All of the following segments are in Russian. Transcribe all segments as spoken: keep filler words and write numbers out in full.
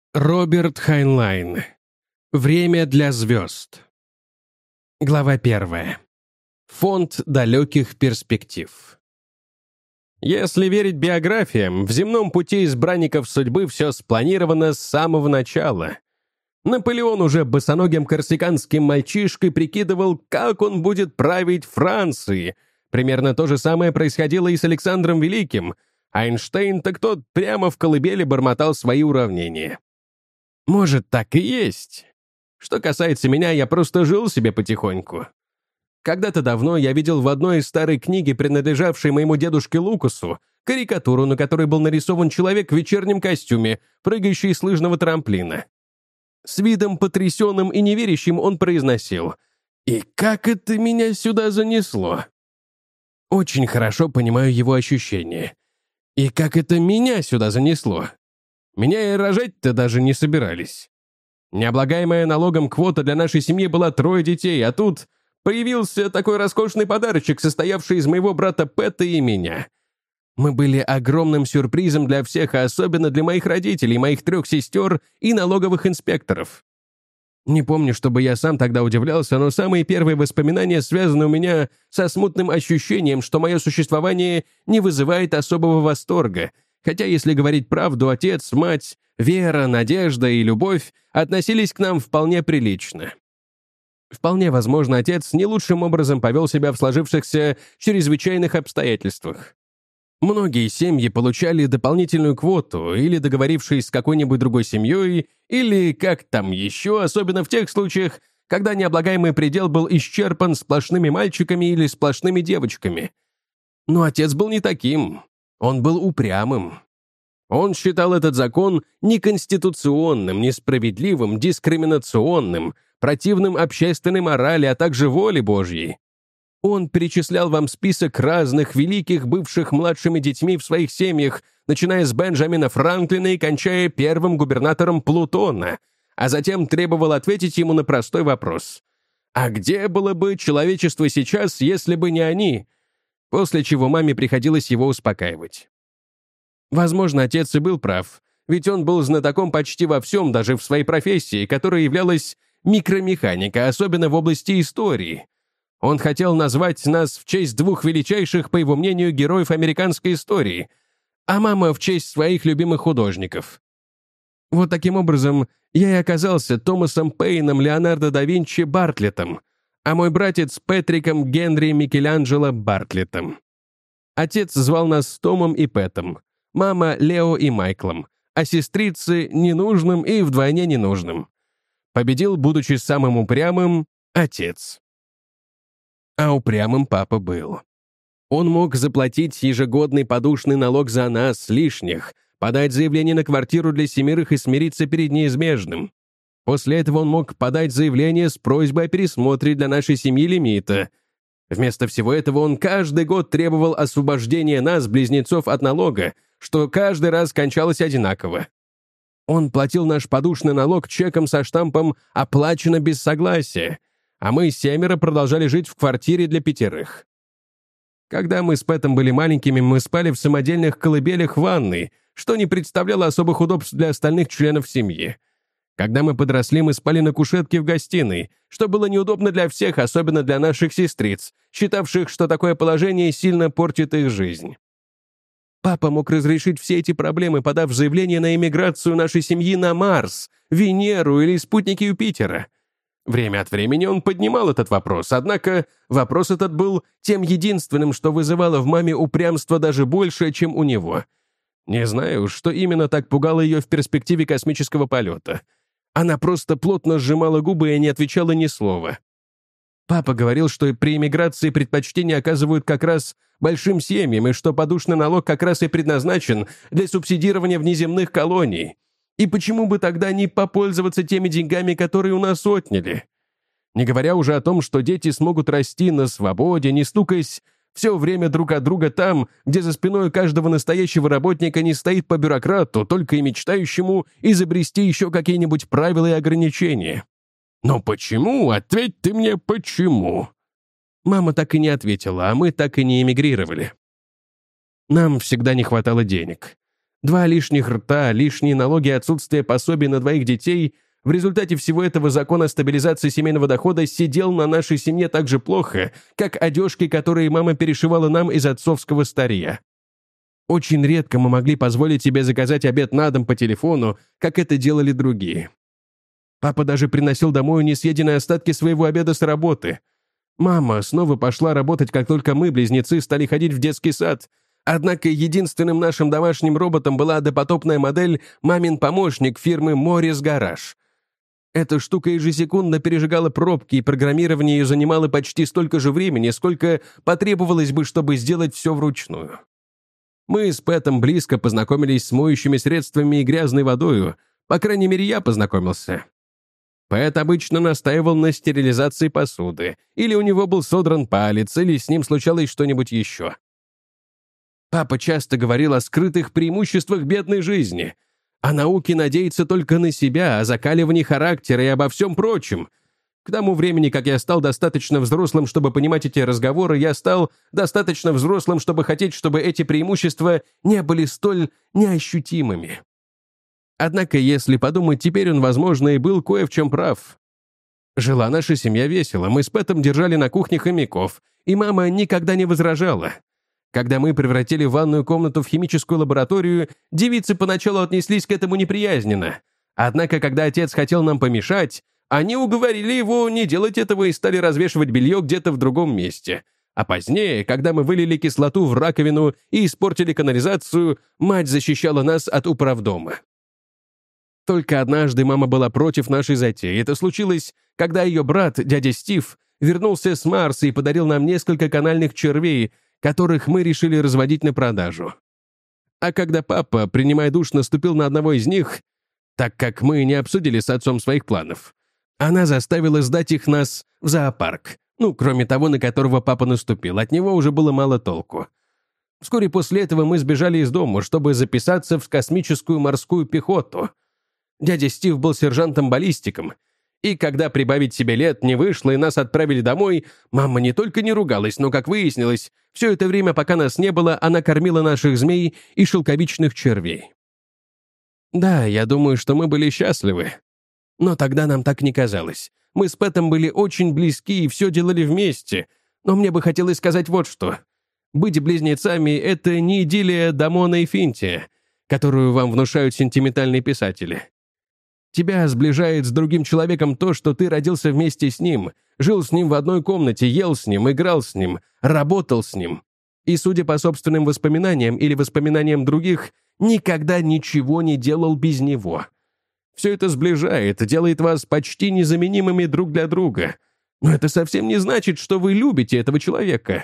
Роберт Хайнлайн. Время для звезд. Глава первая. Фонд далеких перспектив. Если верить биографиям, в земном пути избранников судьбы все спланировано с самого начала. Наполеон уже босоногим корсиканским мальчишкой прикидывал, как он будет править Францией. Примерно то же самое происходило и с Александром Великим. Эйнштейн, так тот прямо в колыбели бормотал свои уравнения. Может, так и есть. Что касается меня, я просто жил себе потихоньку. Когда-то давно я видел в одной из старой книги, принадлежавшей моему дедушке Лукасу, карикатуру, на которой был нарисован человек в вечернем костюме, прыгающий с лыжного трамплина. С видом потрясенным и неверящим он произносил: «И как это меня сюда занесло?» Очень хорошо понимаю его ощущения. «И как это меня сюда занесло?» Меня и рожать-то даже не собирались. Необлагаемая налогом квота для нашей семьи была трое детей, а тут появился такой роскошный подарочек, состоявший из моего брата Пэта и меня. Мы были огромным сюрпризом для всех, а особенно для моих родителей, моих трех сестер и налоговых инспекторов. Не помню, чтобы я сам тогда удивлялся, но самые первые воспоминания связаны у меня со смутным ощущением, что мое существование не вызывает особого восторга. Хотя, если говорить правду, отец, мать, вера, надежда и любовь относились к нам вполне прилично. Вполне возможно, отец не лучшим образом повел себя в сложившихся чрезвычайных обстоятельствах. Многие семьи получали дополнительную квоту, или договорившись с какой-нибудь другой семьей, или как там еще, особенно в тех случаях, когда необлагаемый предел был исчерпан сплошными мальчиками или сплошными девочками. Но отец был не таким. Он был упрямым. Он считал этот закон неконституционным, несправедливым, дискриминационным, противным общественной морали, а также воле Божьей. Он перечислял вам список разных великих, бывших младшими детьми в своих семьях, начиная с Бенджамина Франклина и кончая первым губернатором Плутона, а затем требовал ответить ему на простой вопрос: «А где было бы человечество сейчас, если бы не они?» После чего маме приходилось его успокаивать. Возможно, отец и был прав, ведь он был знатоком почти во всем, даже в своей профессии, которая являлась микромеханика, особенно в области истории. Он хотел назвать нас в честь двух величайших, по его мнению, героев американской истории, а мама в честь своих любимых художников. Вот таким образом я и оказался Томасом Пейном Леонардо да Винчи Бартлеттом, а мой братец Пэтриком Генри Микеланджело Бартлеттом. Отец звал нас Томом и Пэтом, мама Лео и Майклом, а сестрицы ненужным и вдвойне ненужным. Победил, будучи самым упрямым, отец. А упрямым папа был. Он мог заплатить ежегодный подушный налог за нас, лишних, подать заявление на квартиру для семерых и смириться перед неизбежным. После этого он мог подать заявление с просьбой о пересмотре для нашей семьи лимита. Вместо всего этого он каждый год требовал освобождения нас, близнецов, от налога, что каждый раз кончалось одинаково. Он платил наш подушный налог чеком со штампом «Оплачено без согласия», а мы семеро продолжали жить в квартире для пятерых. Когда мы с Пэтом были маленькими, мы спали в самодельных колыбелях в ванной, что не представляло особых удобств для остальных членов семьи. Когда мы подросли, мы спали на кушетке в гостиной, что было неудобно для всех, особенно для наших сестриц, считавших, что такое положение сильно портит их жизнь. Папа мог разрешить все эти проблемы, подав заявление на эмиграцию нашей семьи на Марс, Венеру или спутники Юпитера. Время от времени он поднимал этот вопрос, однако вопрос этот был тем единственным, что вызывало в маме упрямство даже больше, чем у него. Не знаю, что именно так пугало ее в перспективе космического полета. Она просто плотно сжимала губы и не отвечала ни слова. Папа говорил, что при эмиграции предпочтение оказывают как раз большим семьям, и что подушный налог как раз и предназначен для субсидирования внеземных колоний. И почему бы тогда не попользоваться теми деньгами, которые у нас отняли? Не говоря уже о том, что дети смогут расти на свободе, не стукаясь все время друг от друга там, где за спиной каждого настоящего работника не стоит по бюрократу, только и мечтающему изобрести еще какие-нибудь правила и ограничения. «Но почему? Ответь ты мне, почему?» Мама так и не ответила, а мы так и не эмигрировали. Нам всегда не хватало денег. Два лишних рта, лишние налоги и отсутствие пособий на двоих детей. В результате всего этого закон о стабилизации семейного дохода сидел на нашей семье так же плохо, как одежки, которые мама перешивала нам из отцовского старья. Очень редко мы могли позволить себе заказать обед на дом по телефону, как это делали другие. Папа даже приносил домой несъеденные остатки своего обеда с работы. Мама снова пошла работать, как только мы, близнецы, стали ходить в детский сад. Однако единственным нашим домашним роботом была допотопная модель «Мамин помощник» фирмы «Моррис Гараж». Эта штука ежесекундно пережигала пробки, и программирование ее занимало почти столько же времени, сколько потребовалось бы, чтобы сделать все вручную. Мы с Пэтом близко познакомились с моющими средствами и грязной водою, по крайней мере, я познакомился. Пэт обычно настаивал на стерилизации посуды, или у него был содран палец, или с ним случалось что-нибудь еще. Папа часто говорил о скрытых преимуществах бедной жизни, о науке надеяться только на себя, о закаливании характера и обо всем прочем. К тому времени, как я стал достаточно взрослым, чтобы понимать эти разговоры, я стал достаточно взрослым, чтобы хотеть, чтобы эти преимущества не были столь неощутимыми. Однако, если подумать, теперь он, возможно, и был кое в чем прав. Жила наша семья весело, мы с Пэтом держали на кухне хомяков, и мама никогда не возражала. Когда мы превратили ванную комнату в химическую лабораторию, девицы поначалу отнеслись к этому неприязненно. Однако, когда отец хотел нам помешать, они уговорили его не делать этого и стали развешивать белье где-то в другом месте. А позднее, когда мы вылили кислоту в раковину и испортили канализацию, мать защищала нас от управдома. Только однажды мама была против нашей затеи. Это случилось, когда ее брат, дядя Стив, вернулся с Марса и подарил нам несколько канальных червей, которых мы решили разводить на продажу. А когда папа, принимая душ, наступил на одного из них, так как мы не обсудили с отцом своих планов, она заставила сдать их нас в зоопарк, ну, кроме того, на которого папа наступил, от него уже было мало толку. Вскоре после этого мы сбежали из дома, чтобы записаться в космическую морскую пехоту. Дядя Стив был сержантом-баллистиком, и когда прибавить себе лет не вышло и нас отправили домой, мама не только не ругалась, но, как выяснилось, все это время, пока нас не было, она кормила наших змей и шелковичных червей. Да, я думаю, что мы были счастливы. Но тогда нам так не казалось. Мы с Пэтом были очень близки и все делали вместе, но мне бы хотелось сказать вот что. Быть близнецами — это не идиллия Дамона и Финтия, которую вам внушают сентиментальные писатели. Тебя сближает с другим человеком то, что ты родился вместе с ним, жил с ним в одной комнате, ел с ним, играл с ним, работал с ним. И, судя по собственным воспоминаниям или воспоминаниям других, никогда ничего не делал без него. Все это сближает, делает вас почти незаменимыми друг для друга. Но это совсем не значит, что вы любите этого человека.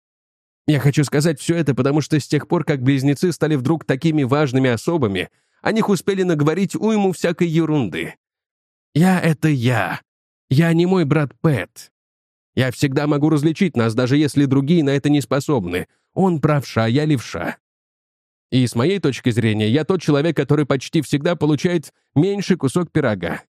Я хочу сказать все это, потому что с тех пор, как близнецы стали вдруг такими важными особами, о них успели наговорить уйму всякой ерунды. Я — это я. Я не мой брат Пэт. Я всегда могу различить нас, даже если другие на это не способны. Он правша, я левша. И с моей точки зрения, я тот человек, который почти всегда получает меньший кусок пирога.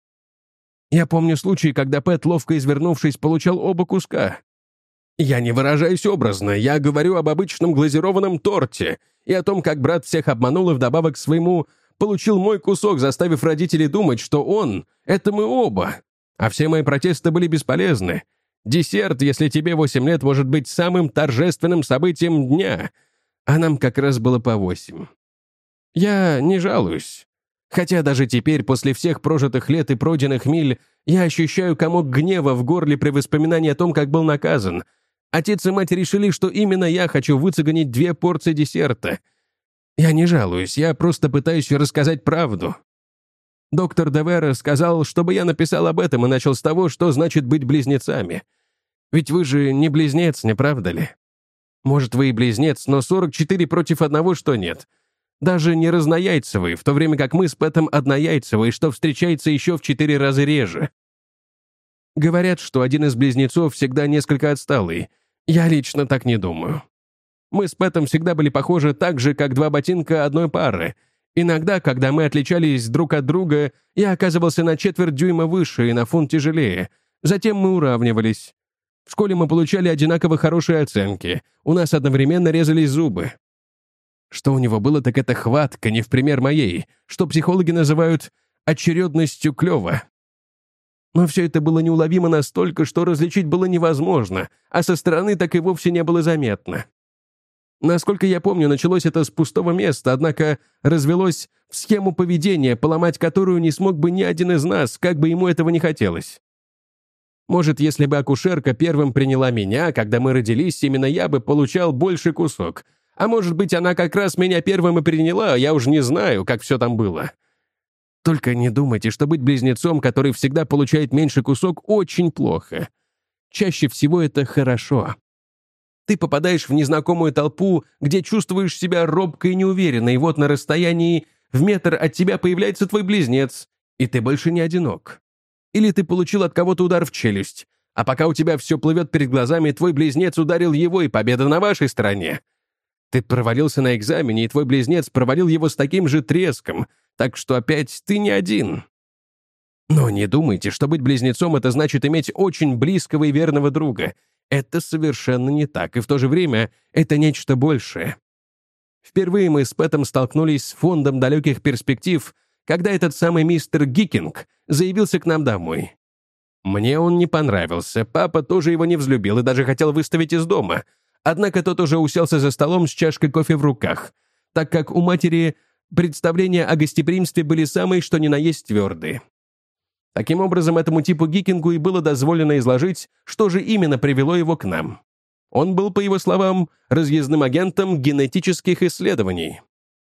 Я помню случай, когда Пэт, ловко извернувшись, получал оба куска. Я не выражаюсь образно, я говорю об обычном глазированном торте и о том, как брат всех обманул и вдобавок к своему получил мой кусок, заставив родителей думать, что он — это мы оба. А все мои протесты были бесполезны. Десерт, если тебе восемь лет, может быть самым торжественным событием дня, а нам как раз было по восемь. Я не жалуюсь. Хотя даже теперь, после всех прожитых лет и пройденных миль, я ощущаю комок гнева в горле при воспоминании о том, как был наказан. Отец и мать решили, что именно я хочу выцеганить две порции десерта. Я не жалуюсь, я просто пытаюсь рассказать правду. Доктор Девера сказал, чтобы я написал об этом и начал с того, что значит быть близнецами. Ведь вы же не близнец, не правда ли? Может, вы и близнец, но сорок четыре против одного, что нет. Даже не разнояйцевый, в то время как мы с Пэтом однояйцевый, что встречается еще в четыре раза реже. Говорят, что один из близнецов всегда несколько отсталый. Я лично так не думаю. Мы с Пэтом всегда были похожи так же, как два ботинка одной пары. Иногда, когда мы отличались друг от друга, я оказывался на четверть дюйма выше и на фунт тяжелее. Затем мы уравнивались. В школе мы получали одинаково хорошие оценки. У нас одновременно резались зубы. Что у него было, так это хватка, не в пример моей, что психологи называют очередностью клёва. Но все это было неуловимо настолько, что различить было невозможно, а со стороны так и вовсе не было заметно. Насколько я помню, началось это с пустого места, однако развелось в схему поведения, поломать которую не смог бы ни один из нас, как бы ему этого не хотелось. Может, если бы акушерка первым приняла меня, когда мы родились, именно я бы получал больший кусок. А может быть, она как раз меня первым и приняла, я уж не знаю, как все там было. Только не думайте, что быть близнецом, который всегда получает меньший кусок, очень плохо. Чаще всего это хорошо. Ты попадаешь в незнакомую толпу, где чувствуешь себя робко и неуверенно, и вот на расстоянии в метр от тебя появляется твой близнец, и ты больше не одинок. Или ты получил от кого-то удар в челюсть, а пока у тебя все плывет перед глазами, твой близнец ударил его, и победа на вашей стороне. Ты провалился на экзамене, и твой близнец провалил его с таким же треском, так что опять ты не один. Но не думайте, что быть близнецом — это значит иметь очень близкого и верного друга. Это совершенно не так, и в то же время это нечто большее. Впервые мы с Пэтом столкнулись с фондом далеких перспектив, когда этот самый мистер Гикинг заявился к нам домой. Мне он не понравился, папа тоже его не взлюбил и даже хотел выставить из дома, однако тот уже уселся за столом с чашкой кофе в руках, так как у матери представления о гостеприимстве были самые что ни на есть твердые. Таким образом, этому типу Гикингу и было дозволено изложить, что же именно привело его к нам. Он был, по его словам, разъездным агентом генетических исследований.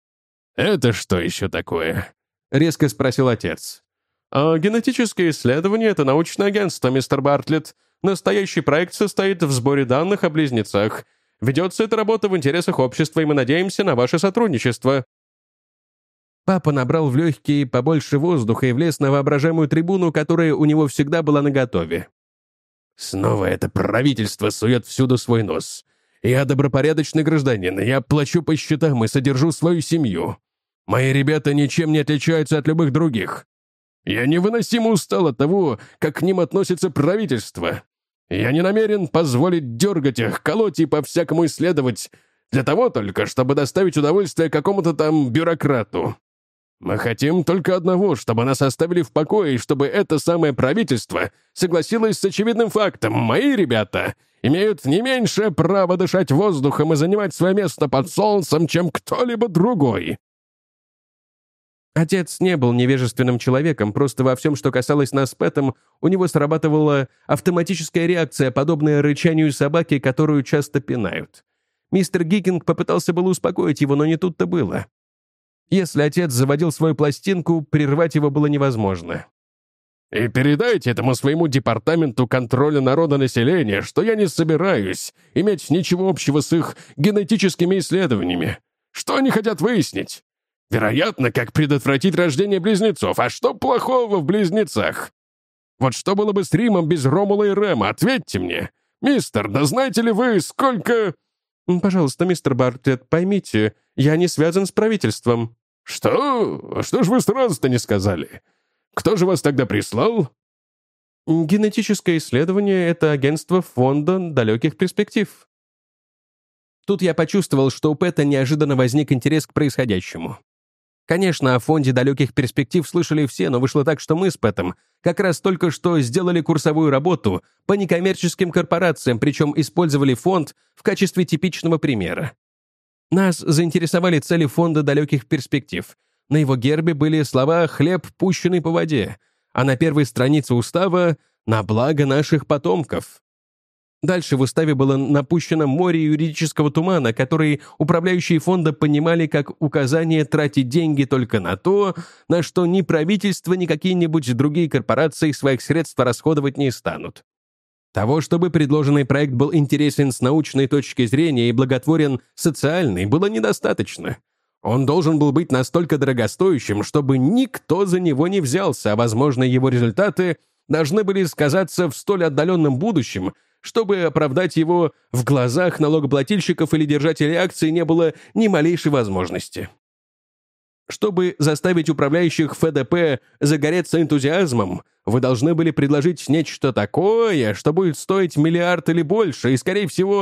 «Это что еще такое?» — резко спросил отец. «А генетические исследования — это научное агентство, мистер Бартлетт. Настоящий проект состоит в сборе данных о близнецах. Ведется эта работа в интересах общества, и мы надеемся на ваше сотрудничество». Папа набрал в легкие побольше воздуха и влез на воображаемую трибуну, которая у него всегда была наготове. «Снова это правительство сует всюду свой нос. Я добропорядочный гражданин, я плачу по счетам и содержу свою семью. Мои ребята ничем не отличаются от любых других. Я невыносимо устал от того, как к ним относится правительство. Я не намерен позволить дергать их, колоть и по-всякому исследовать, для того только, чтобы доставить удовольствие какому-то там бюрократу. Мы хотим только одного, чтобы нас оставили в покое, и чтобы это самое правительство согласилось с очевидным фактом. Мои ребята имеют не меньшее право дышать воздухом и занимать свое место под солнцем, чем кто-либо другой». Отец не был невежественным человеком, просто во всем, что касалось нас с Пэтом, у него срабатывала автоматическая реакция, подобная рычанию собаки, которую часто пинают. Мистер Гикинг попытался было успокоить его, но не тут-то было. Если отец заводил свою пластинку, прервать его было невозможно. «И передайте этому своему департаменту контроля народонаселения, что я не собираюсь иметь ничего общего с их генетическими исследованиями. Что они хотят выяснить? Вероятно, как предотвратить рождение близнецов. А что плохого в близнецах? Вот что было бы с Римом без Ромула и Рема? Ответьте мне. Мистер, да знаете ли вы, сколько...» «Пожалуйста, мистер Бартлетт, поймите, я не связан с правительством». «Что? Что ж вы сразу-то не сказали? Кто же вас тогда прислал?» «Генетическое исследование — это агентство фонда далеких перспектив». Тут я почувствовал, что у Пэта неожиданно возник интерес к происходящему. Конечно, о фонде далеких перспектив слышали все, но вышло так, что мы с Пэтом как раз только что сделали курсовую работу по некоммерческим корпорациям, причем использовали фонд в качестве типичного примера. Нас заинтересовали цели фонда далеких перспектив. На его гербе были слова «хлеб, пущенный по воде», а на первой странице устава «на благо наших потомков». Дальше в уставе было напущено море юридического тумана, который управляющие фонда понимали как указание тратить деньги только на то, на что ни правительство, ни какие-нибудь другие корпорации своих средств расходовать не станут. Того, чтобы предложенный проект был интересен с научной точки зрения и благотворен социальной, было недостаточно. Он должен был быть настолько дорогостоящим, чтобы никто за него не взялся, а, возможно, его результаты должны были сказаться в столь отдаленном будущем, чтобы оправдать его в глазах налогоплательщиков или держателей акций не было ни малейшей возможности. Чтобы заставить управляющих эф дэ пэ загореться энтузиазмом, вы должны были предложить нечто такое, что будет стоить миллиард или больше, и, скорее всего,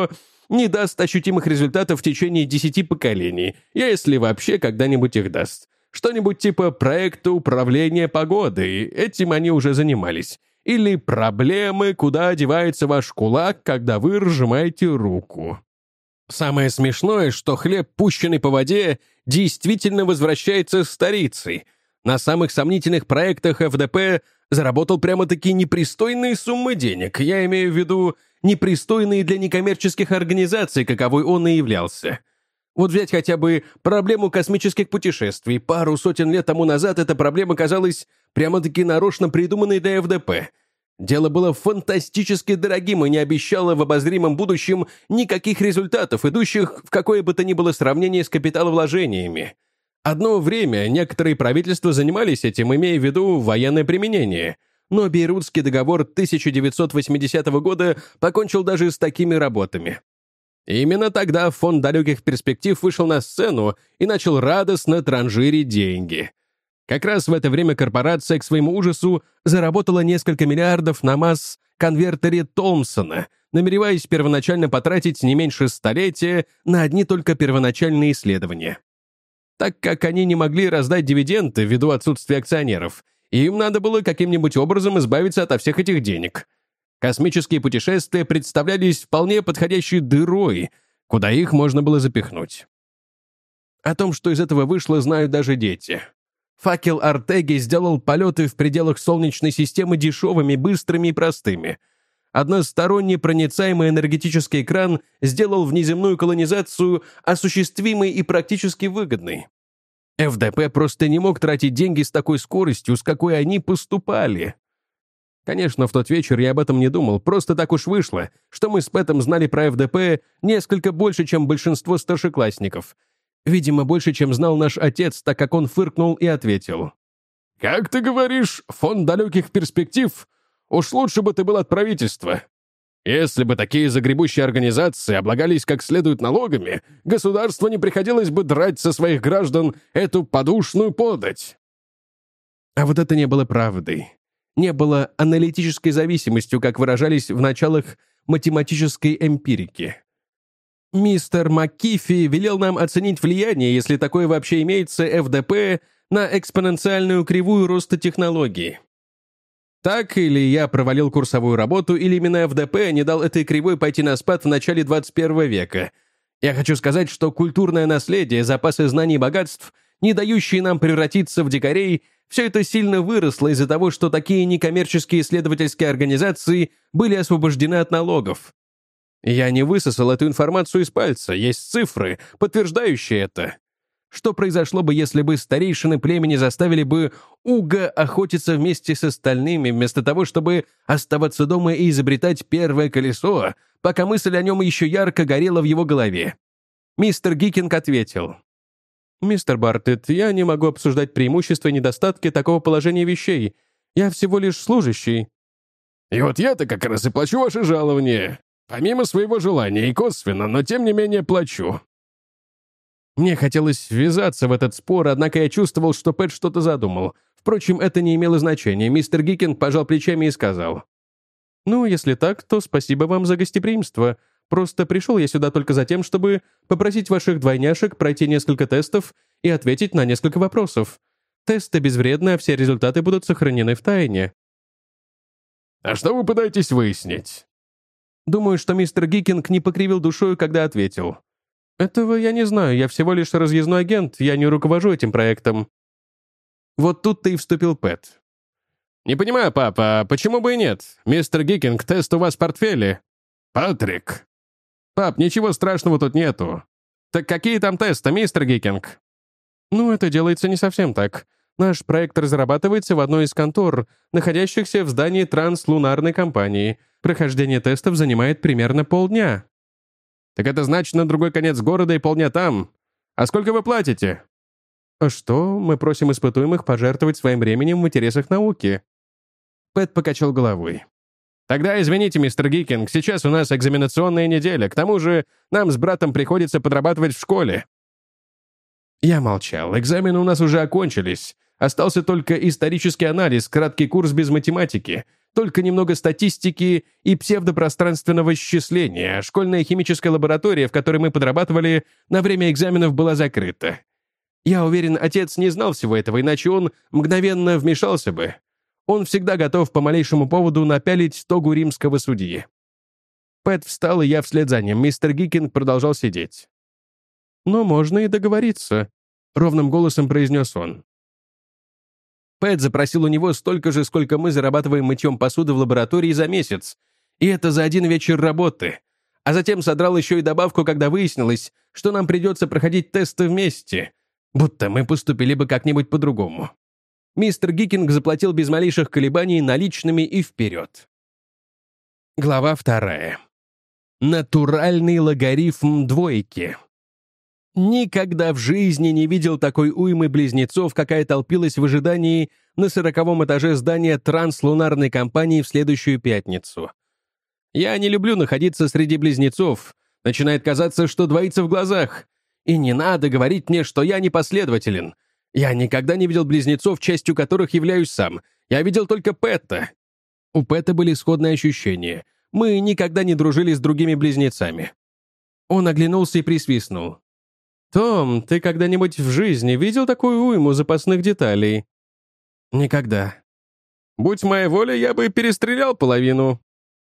не даст ощутимых результатов в течение десяти поколений, если вообще когда-нибудь их даст. Что-нибудь типа проекта управления погодой, этим они уже занимались. Или проблемы, куда девается ваш кулак, когда вы разжимаете руку. Самое смешное, что хлеб, пущенный по воде, действительно возвращается старицей. На самых сомнительных проектах эф дэ пэ заработал прямо-таки непристойные суммы денег. Я имею в виду непристойные для некоммерческих организаций, каковой он и являлся. Вот взять хотя бы проблему космических путешествий. Пару сотен лет тому назад эта проблема казалась прямо-таки нарочно придуманной для эф дэ пэ. Дело было фантастически дорогим и не обещало в обозримом будущем никаких результатов, идущих в какое бы то ни было сравнение с капиталовложениями. Одно время некоторые правительства занимались этим, имея в виду военное применение. Но Бейрутский договор тысяча девятьсот восьмидесятого года покончил даже с такими работами. И именно тогда фонд далеких перспектив вышел на сцену и начал радостно транжирить деньги. Как раз в это время корпорация, к своему ужасу, заработала несколько миллиардов на масс-конвертере Томпсона, намереваясь первоначально потратить не меньше столетия на одни только первоначальные исследования. Так как они не могли раздать дивиденды ввиду отсутствия акционеров, им надо было каким-нибудь образом избавиться от всех этих денег. Космические путешествия представлялись вполне подходящей дырой, куда их можно было запихнуть. О том, что из этого вышло, знают даже дети. Факел Артеги сделал полеты в пределах Солнечной системы дешевыми, быстрыми и простыми. Односторонний проницаемый энергетический экран сделал внеземную колонизацию осуществимой и практически выгодной. эф дэ пэ просто не мог тратить деньги с такой скоростью, с какой они поступали. Конечно, в тот вечер я об этом не думал, просто так уж вышло, что мы с Пэтом знали про эф дэ пэ несколько больше, чем большинство старшеклассников. Видимо, больше, чем знал наш отец, так как он фыркнул и ответил. «Как ты говоришь, фонд далеких перспектив? Уж лучше бы ты был от правительства. Если бы такие загребущие организации облагались как следует налогами, государству не приходилось бы драть со своих граждан эту подушную подать». А вот это не было правдой. Не было аналитической зависимостью, как выражались в началах математической эмпирики. Мистер МакКифи велел нам оценить влияние, если такое вообще имеется, эф дэ пэ на экспоненциальную кривую роста технологий. Так или я провалил курсовую работу, или именно эф дэ пэ не дал этой кривой пойти на спад в начале двадцать первого века. Я хочу сказать, что культурное наследие, запасы знаний и богатств, не дающие нам превратиться в дикарей, все это сильно выросло из-за того, что такие некоммерческие исследовательские организации были освобождены от налогов. Я не высосал эту информацию из пальца, есть цифры, подтверждающие это. Что произошло бы, если бы старейшины племени заставили бы Уга охотиться вместе с остальными, вместо того, чтобы оставаться дома и изобретать первое колесо, пока мысль о нем еще ярко горела в его голове? Мистер Гикинг ответил. «Мистер Бартлетт, я не могу обсуждать преимущества и недостатки такого положения вещей. Я всего лишь служащий». «И вот я-то как раз и плачу ваше жалование. Помимо своего желания и косвенно, но тем не менее плачу». Мне хотелось ввязаться в этот спор, однако я чувствовал, что Пэт что-то задумал. Впрочем, это не имело значения. Мистер Гикинг пожал плечами и сказал. «Ну, если так, то спасибо вам за гостеприимство. Просто пришел я сюда только за тем, чтобы попросить ваших двойняшек пройти несколько тестов и ответить на несколько вопросов. Тесты безвредны, а все результаты будут сохранены в тайне». «А что вы пытаетесь выяснить?» Думаю, что мистер Гикинг не покривил душою, когда ответил. «Этого я не знаю, я всего лишь разъездной агент, я не руковожу этим проектом». Вот тут-то и вступил Пэт. «Не понимаю, папа, почему бы и нет? Мистер Гикинг, тест у вас в портфеле». «Патрик». «Пап, ничего страшного тут нету». «Так какие там тесты, мистер Гикинг?» «Ну, это делается не совсем так. Наш проект разрабатывается в одной из контор, находящихся в здании транслунарной компании. Прохождение тестов занимает примерно полдня». «Так это значит на другой конец города и полдня там. А сколько вы платите?» «А что, мы просим испытуемых пожертвовать своим временем в интересах науки». Пэт покачал головой. «Тогда извините, мистер Гикинг, сейчас у нас экзаменационная неделя. К тому же нам с братом приходится подрабатывать в школе». Я молчал. Экзамены у нас уже окончились. Остался только исторический анализ, краткий курс без математики. только немного статистики и псевдопространственного счисления, а школьная химическая лаборатория, в которой мы подрабатывали, на время экзаменов была закрыта. Я уверен, отец не знал всего этого, иначе он мгновенно вмешался бы. Он всегда готов по малейшему поводу напялить тогу римского судьи. Пэт встал, и я вслед за ним. Мистер Гикинг продолжал сидеть. «Но можно и договориться», — ровным голосом произнес он. Пэт запросил у него столько же, сколько мы зарабатываем мытьем посуды в лаборатории за месяц. И это за один вечер работы. А затем содрал еще и добавку, когда выяснилось, что нам придется проходить тесты вместе. Будто мы поступили бы как-нибудь по-другому. Мистер Гикинг заплатил без малейших колебаний наличными и вперед. Глава вторая. Натуральный логарифм двойки. Никогда в жизни не видел такой уймы близнецов, какая толпилась в ожидании на сороковом этаже здания транслунарной компании в следующую пятницу. Я не люблю находиться среди близнецов. Начинает казаться, что двоится в глазах. И не надо говорить мне, что я непоследователен. Я никогда не видел близнецов, частью которых являюсь сам. Я видел только Пэта. У Пэта были сходные ощущения. Мы никогда не дружили с другими близнецами. Он оглянулся и присвистнул. «Том, ты когда-нибудь в жизни видел такую уйму запасных деталей?» «Никогда». «Будь моя воля, я бы перестрелял половину».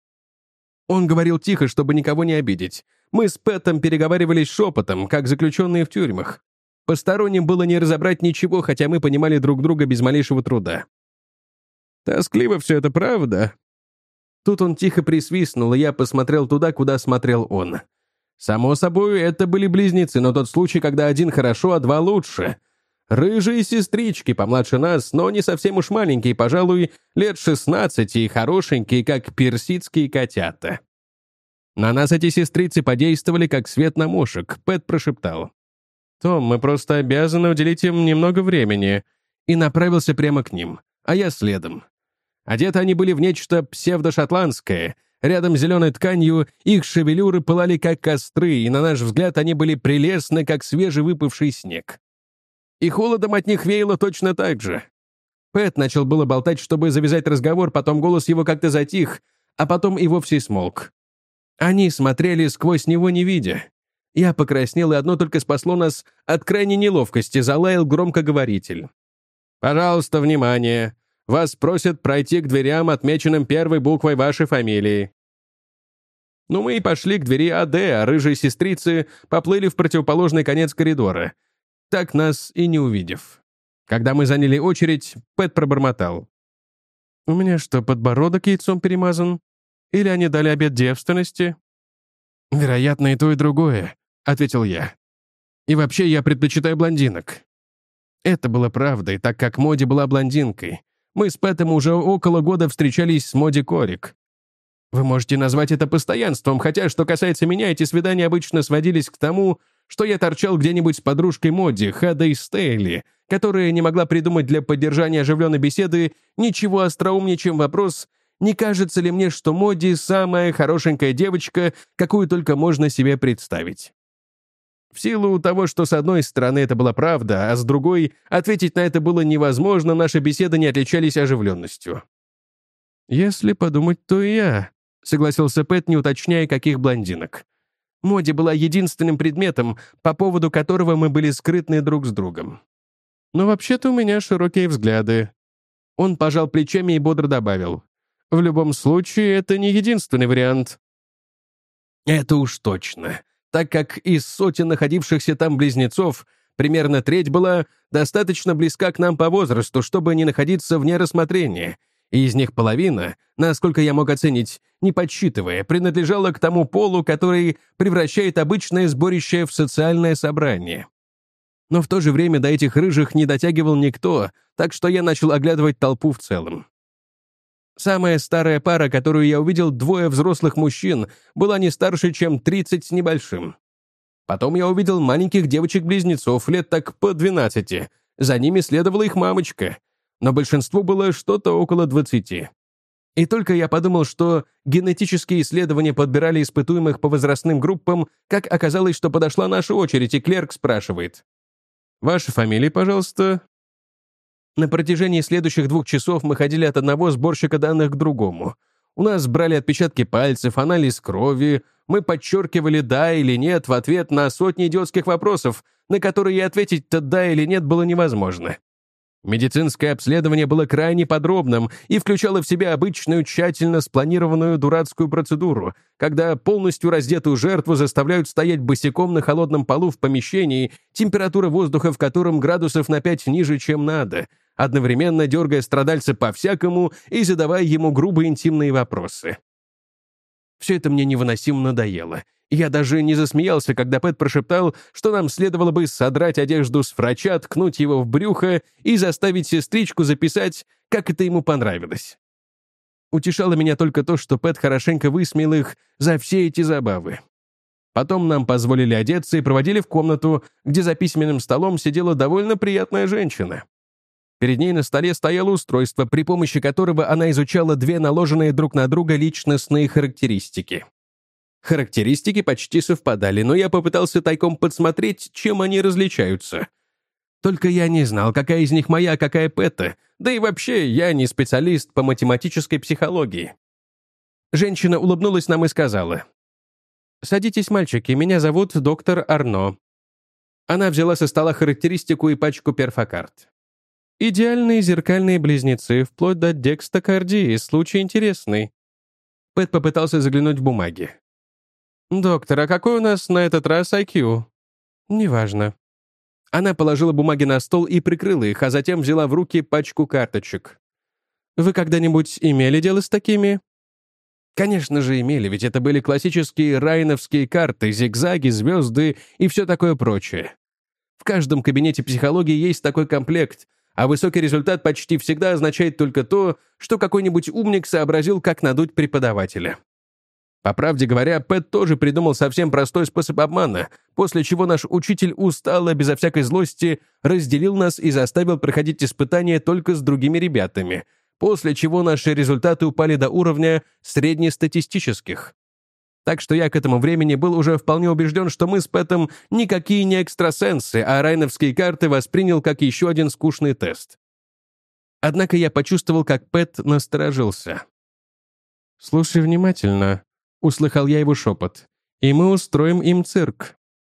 Он говорил тихо, чтобы никого не обидеть. Мы с Пэтом переговаривались шепотом, как заключенные в тюрьмах. Посторонним было не разобрать ничего, хотя мы понимали друг друга без малейшего труда. «Тоскливо все это, правда?» Тут он тихо присвистнул, и я посмотрел туда, куда смотрел он. Само собой, это были близнецы, но тот случай, когда один хорошо, а два лучше. Рыжие сестрички, помладше нас, но не совсем уж маленькие, пожалуй, лет шестнадцати, и хорошенькие, как персидские котята. На нас эти сестрицы подействовали, как свет на мошек. Пэт прошептал. «Том, мы просто обязаны уделить им немного времени», и направился прямо к ним, а я следом. Одеты они были в нечто псевдошотландское. Рядом с зеленой тканью их шевелюры пылали, как костры, и, на наш взгляд, они были прелестны, как свежевыпавший снег. И холодом от них веяло точно так же. Пэт начал было болтать, чтобы завязать разговор, потом голос его как-то затих, а потом и вовсе смолк. Они смотрели сквозь него, не видя. Я покраснел, и одно только спасло нас от крайней неловкости, залаял громкоговоритель. «Пожалуйста, внимание! Вас просят пройти к дверям, отмеченным первой буквой вашей фамилии». Ну, мы и пошли к двери АД, а рыжие сестрицы поплыли в противоположный конец коридора, так нас и не увидев. Когда мы заняли очередь, Пэт пробормотал. «У меня что, подбородок яйцом перемазан? Или они дали обет девственности?» «Вероятно, и то, и другое», — ответил я. «И вообще я предпочитаю блондинок». Это было правдой, так как Моди была блондинкой. Мы с Пэтом уже около года встречались с Моди Корик. Вы можете назвать это постоянством, хотя, что касается меня, эти свидания обычно сводились к тому, что я торчал где-нибудь с подружкой Моди, Хадой Стейли, которая не могла придумать для поддержания оживленной беседы ничего остроумнее, чем вопрос, не кажется ли мне, что Моди самая хорошенькая девочка, какую только можно себе представить. В силу того, что с одной стороны это была правда, а с другой ответить на это было невозможно, наши беседы не отличались оживленностью. «Если подумать, то и я», — согласился Пэт, не уточняя, каких блондинок. Моди была единственным предметом, по поводу которого мы были скрытны друг с другом. «Но вообще-то у меня широкие взгляды». Он пожал плечами и бодро добавил. «В любом случае, это не единственный вариант». Это уж точно, так как из сотен находившихся там близнецов примерно треть была достаточно близка к нам по возрасту, чтобы не находиться вне рассмотрения, и из них половина, насколько я мог оценить, не подсчитывая, принадлежала к тому полу, который превращает обычное сборище в социальное собрание. Но в то же время до этих рыжих не дотягивал никто, так что я начал оглядывать толпу в целом. Самая старая пара, которую я увидел, двое взрослых мужчин, была не старше, чем тридцать с небольшим. Потом я увидел маленьких девочек-близнецов, лет так по двенадцати. За ними следовала их мамочка. Но большинству было что-то около двадцати. И только я подумал, что генетические исследования подбирали испытуемых по возрастным группам, как оказалось, что подошла наша очередь, и клерк спрашивает. «Ваша фамилия, пожалуйста?» На протяжении следующих двух часов мы ходили от одного сборщика данных к другому. У нас брали отпечатки пальцев, анализ крови, мы подчеркивали «да» или «нет» в ответ на сотни идиотских вопросов, на которые ответить-то «да» или «нет» было невозможно. Медицинское обследование было крайне подробным и включало в себя обычную тщательно спланированную дурацкую процедуру, когда полностью раздетую жертву заставляют стоять босиком на холодном полу в помещении, температура воздуха в котором градусов на пять ниже, чем надо, одновременно дергая страдальца по-всякому и задавая ему грубые интимные вопросы. Все это мне невыносимо надоело. Я даже не засмеялся, когда Пэт прошептал, что нам следовало бы содрать одежду с врача, ткнуть его в брюхо и заставить сестричку записать, как это ему понравилось. Утешало меня только то, что Пэт хорошенько высмеял их за все эти забавы. Потом нам позволили одеться и проводили в комнату, где за письменным столом сидела довольно приятная женщина. Перед ней на столе стояло устройство, при помощи которого она изучала две наложенные друг на друга личностные характеристики. Характеристики почти совпадали, но я попытался тайком подсмотреть, чем они различаются. Только я не знал, какая из них моя, а какая Пэта, да и вообще я не специалист по математической психологии. Женщина улыбнулась нам и сказала: «Садитесь, мальчики, меня зовут доктор Арно». Она взяла со стола характеристику и пачку перфокарт. «Идеальные зеркальные близнецы, вплоть до декстокардии, случай интересный». Пэт попытался заглянуть в бумаги. «Доктор, а какой у нас на этот раз ай кью?» «Неважно». Она положила бумаги на стол и прикрыла их, а затем взяла в руки пачку карточек. «Вы когда-нибудь имели дело с такими?» Конечно же, имели, ведь это были классические райновские карты, зигзаги, звезды и все такое прочее. В каждом кабинете психологии есть такой комплект, а высокий результат почти всегда означает только то, что какой-нибудь умник сообразил, как надуть преподавателя. По правде говоря, Пэт тоже придумал совсем простой способ обмана, после чего наш учитель устало, безо всякой злости, разделил нас и заставил проходить испытания только с другими ребятами, после чего наши результаты упали до уровня среднестатистических. Так что я к этому времени был уже вполне убежден, что мы с Пэтом никакие не экстрасенсы, а райновские карты воспринял как еще один скучный тест. Однако я почувствовал, как Пэт насторожился. «Слушай внимательно», — услыхал я его шепот, «и мы устроим им цирк».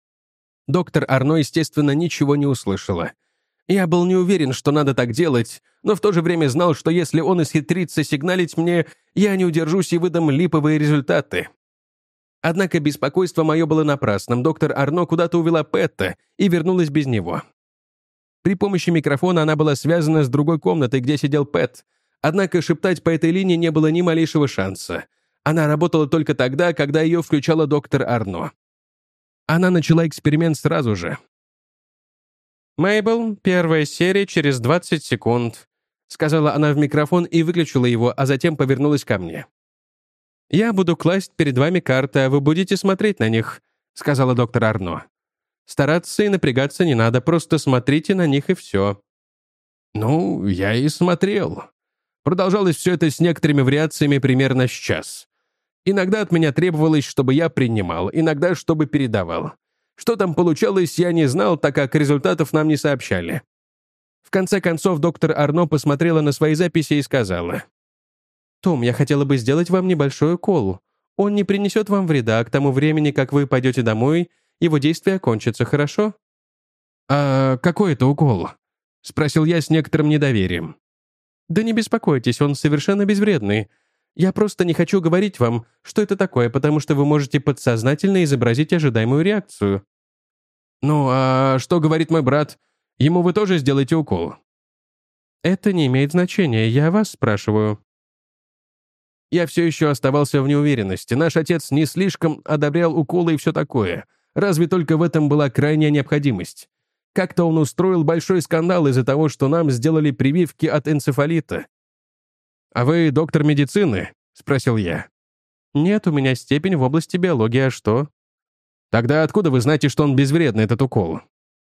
Доктор Арно, естественно, ничего не услышала. Я был не уверен, что надо так делать, но в то же время знал, что если он исхитрится сигналить мне, я не удержусь и выдам липовые результаты. Однако беспокойство мое было напрасным. Доктор Арно куда-то увела Пэта и вернулась без него. При помощи микрофона она была связана с другой комнатой, где сидел Пэт, однако шептать по этой линии не было ни малейшего шанса. Она работала только тогда, когда ее включала доктор Арно. Она начала эксперимент сразу же. «Мэйбл, первая серия через двадцать секунд», — сказала она в микрофон и выключила его, а затем повернулась ко мне. «Я буду класть перед вами карты, а вы будете смотреть на них», — сказала доктор Арно. «Стараться и напрягаться не надо, просто смотрите на них и все». Ну, я и смотрел. Продолжалось все это с некоторыми вариациями примерно с час. Иногда от меня требовалось, чтобы я принимал, иногда, чтобы передавал. Что там получалось, я не знал, так как результатов нам не сообщали. В конце концов, доктор Арно посмотрела на свои записи и сказала: «Том, я хотела бы сделать вам небольшой укол. Он не принесет вам вреда, а к тому времени, как вы пойдете домой, его действие окончится, хорошо?» «А какой это укол?» — спросил я с некоторым недоверием. «Да не беспокойтесь, он совершенно безвредный. Я просто не хочу говорить вам, что это такое, потому что вы можете подсознательно изобразить ожидаемую реакцию». «Ну, а что говорит мой брат? Ему вы тоже сделаете укол?» «Это не имеет значения, я вас спрашиваю». Я все еще оставался в неуверенности. Наш отец не слишком одобрял уколы и все такое. Разве только в этом была крайняя необходимость. Как-то он устроил большой скандал из-за того, что нам сделали прививки от энцефалита. «А вы доктор медицины?» — спросил я. «Нет, у меня степень в области биологии, а что?» «Тогда откуда вы знаете, что он безвредный, этот укол?»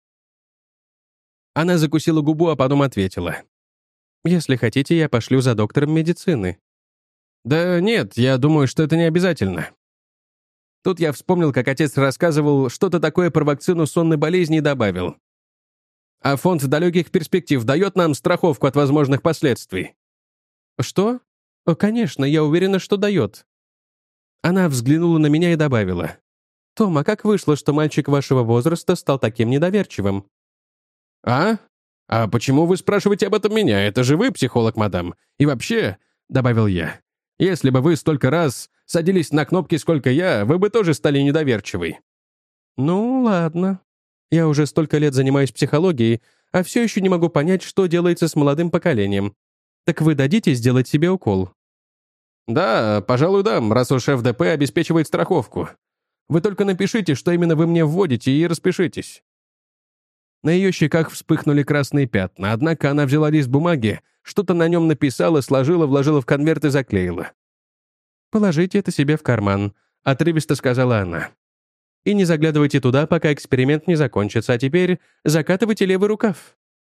Она закусила губу, а потом ответила: «Если хотите, я пошлю за доктором медицины». «Да нет, я думаю, что это не обязательно». Тут я вспомнил, как отец рассказывал что-то такое про вакцину сонной болезни и добавил: А фонд далеких перспектив дает нам страховку от возможных последствий?» «Что? О, конечно, я уверена, что дает». Она взглянула на меня и добавила. «Том, а как вышло, что мальчик вашего возраста стал таким недоверчивым?» «А? А почему вы спрашиваете об этом меня? Это же вы психолог, мадам. И вообще, — добавил я, — если бы вы столько раз садились на кнопки, сколько я, вы бы тоже стали недоверчивой». «Ну, ладно. Я уже столько лет занимаюсь психологией, а все еще не могу понять, что делается с молодым поколением. Так вы дадите сделать себе укол?» «Да, пожалуй, дам, раз уж эф дэ пэ обеспечивает страховку. Вы только напишите, что именно вы мне вводите, и распишитесь». На ее щеках вспыхнули красные пятна, однако она взяла лист бумаги, что-то на нем написала, сложила, вложила в конверт и заклеила. «Положите это себе в карман», — отрывисто сказала она. «И не заглядывайте туда, пока эксперимент не закончится, а теперь закатывайте левый рукав».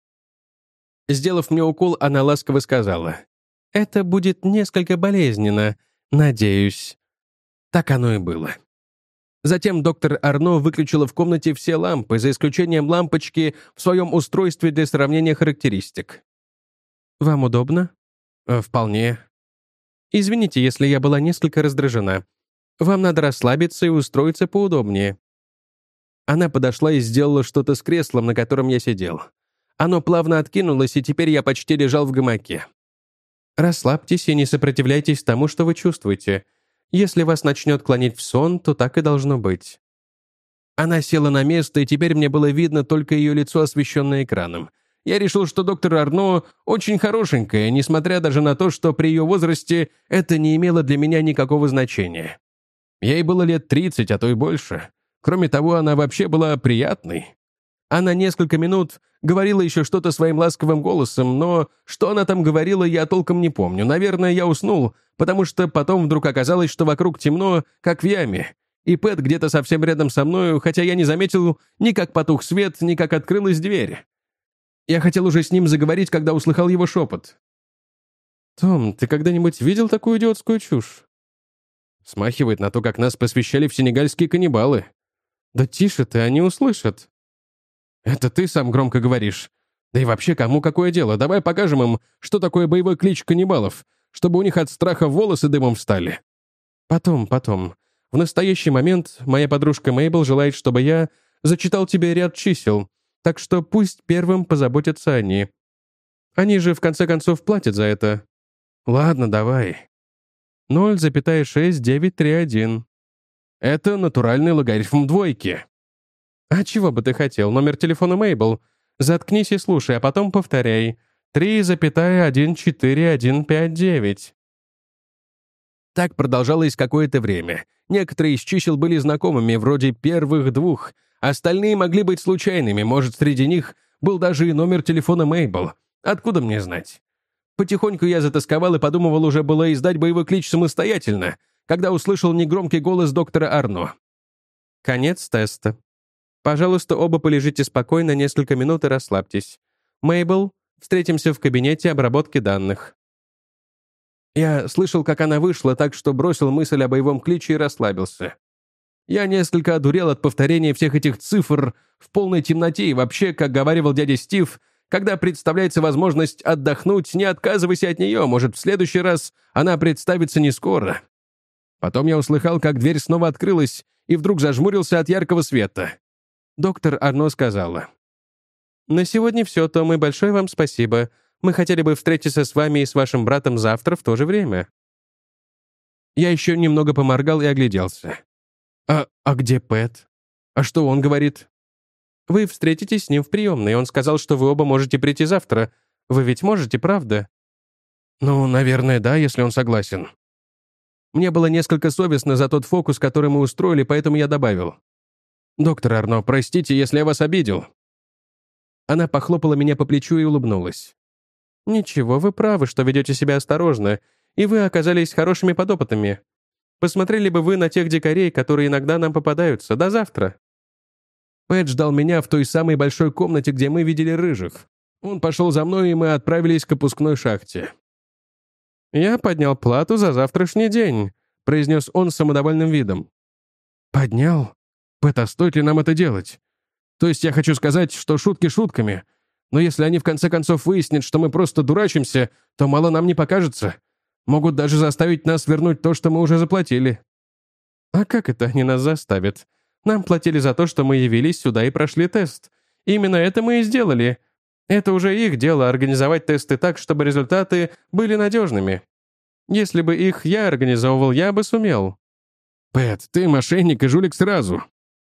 Сделав мне укол, она ласково сказала: «Это будет несколько болезненно, надеюсь». Так оно и было. Затем доктор Арно выключила в комнате все лампы, за исключением лампочки в своем устройстве для сравнения характеристик. «Вам удобно?» «Э, «Вполне». «Извините, если я была несколько раздражена. Вам надо расслабиться и устроиться поудобнее». Она подошла и сделала что-то с креслом, на котором я сидел. Оно плавно откинулось, и теперь я почти лежал в гамаке. «Расслабьтесь и не сопротивляйтесь тому, что вы чувствуете. Если вас начнет клонить в сон, то так и должно быть». Она села на место, и теперь мне было видно только ее лицо, освещенное экраном. Я решил, что доктор Арно очень хорошенькая, несмотря даже на то, что при ее возрасте это не имело для меня никакого значения. Ей было лет тридцать, а то и больше. Кроме того, она вообще была приятной. Она несколько минут говорила еще что-то своим ласковым голосом, но что она там говорила, я толком не помню. Наверное, я уснул, потому что потом вдруг оказалось, что вокруг темно, как в яме. И Пэт где-то совсем рядом со мною, хотя я не заметил ни как потух свет, ни как открылась дверь. Я хотел уже с ним заговорить, когда услыхал его шепот. «Том, ты когда-нибудь видел такую идиотскую чушь?» Смахивает на то, как нас посвящали в сенегальские каннибалы. «Да тише ты, они услышат». «Это ты сам громко говоришь. Да и вообще, кому какое дело? Давай покажем им, что такое боевой клич каннибалов, чтобы у них от страха волосы дымом встали». «Потом, потом. В настоящий момент моя подружка Мейбл желает, чтобы я зачитал тебе ряд чисел, так что пусть первым позаботятся они. Они же, в конце концов, платят за это». «Ладно, давай». ноль целых шесть девять три один. Это натуральный логарифм двойки. «А чего бы ты хотел? Номер телефона Мейбл. Заткнись и слушай, а потом повторяй. три целых один четыре один пять девять». Так продолжалось какое-то время. Некоторые из чисел были знакомыми, вроде первых двух. Остальные могли быть случайными, может, среди них был даже и номер телефона Мейбл. Откуда мне знать? Потихоньку я затасковал и подумывал уже было издать боевой клич самостоятельно, когда услышал негромкий голос доктора Арно. «Конец теста. Пожалуйста, оба полежите спокойно несколько минут и расслабьтесь. Мейбл, встретимся в кабинете обработки данных». Я слышал, как она вышла, так что бросил мысль о боевом кличе и расслабился. Я несколько одурел от повторения всех этих цифр в полной темноте и вообще, как говаривал дядя Стив, когда представляется возможность отдохнуть, не отказывайся от нее, может, в следующий раз она представится не скоро. Потом я услыхал, как дверь снова открылась, и вдруг зажмурился от яркого света. Доктор Арно сказала: «На сегодня все, Том, и большое вам спасибо. Мы хотели бы встретиться с вами и с вашим братом завтра в то же время». Я еще немного поморгал и огляделся. «А, а где Пэт? А что он говорит?» «Вы встретитесь с ним в приемной. Он сказал, что вы оба можете прийти завтра. Вы ведь можете, правда?» «Ну, наверное, да, если он согласен». Мне было несколько совестно за тот фокус, который мы устроили, поэтому я добавил: «Доктор Арно, простите, если я вас обидел». Она похлопала меня по плечу и улыбнулась. «Ничего, вы правы, что ведете себя осторожно, и вы оказались хорошими подопытными. Посмотрели бы вы на тех дикарей, которые иногда нам попадаются. До завтра». Пэт ждал меня в той самой большой комнате, где мы видели рыжих. Он пошел за мной, и мы отправились к опускной шахте. «Я поднял плату за завтрашний день», — произнес он с самодовольным видом. «Поднял? Пэт, а стоит ли нам это делать? То есть я хочу сказать, что шутки шутками, но если они в конце концов выяснят, что мы просто дурачимся, то мало нам не покажется. Могут даже заставить нас вернуть то, что мы уже заплатили». «А как это они нас заставят? Нам платили за то, что мы явились сюда и прошли тест. Именно это мы и сделали. Это уже их дело организовать тесты так, чтобы результаты были надежными. Если бы их я организовывал, я бы сумел». «Пэт, ты мошенник и жулик сразу».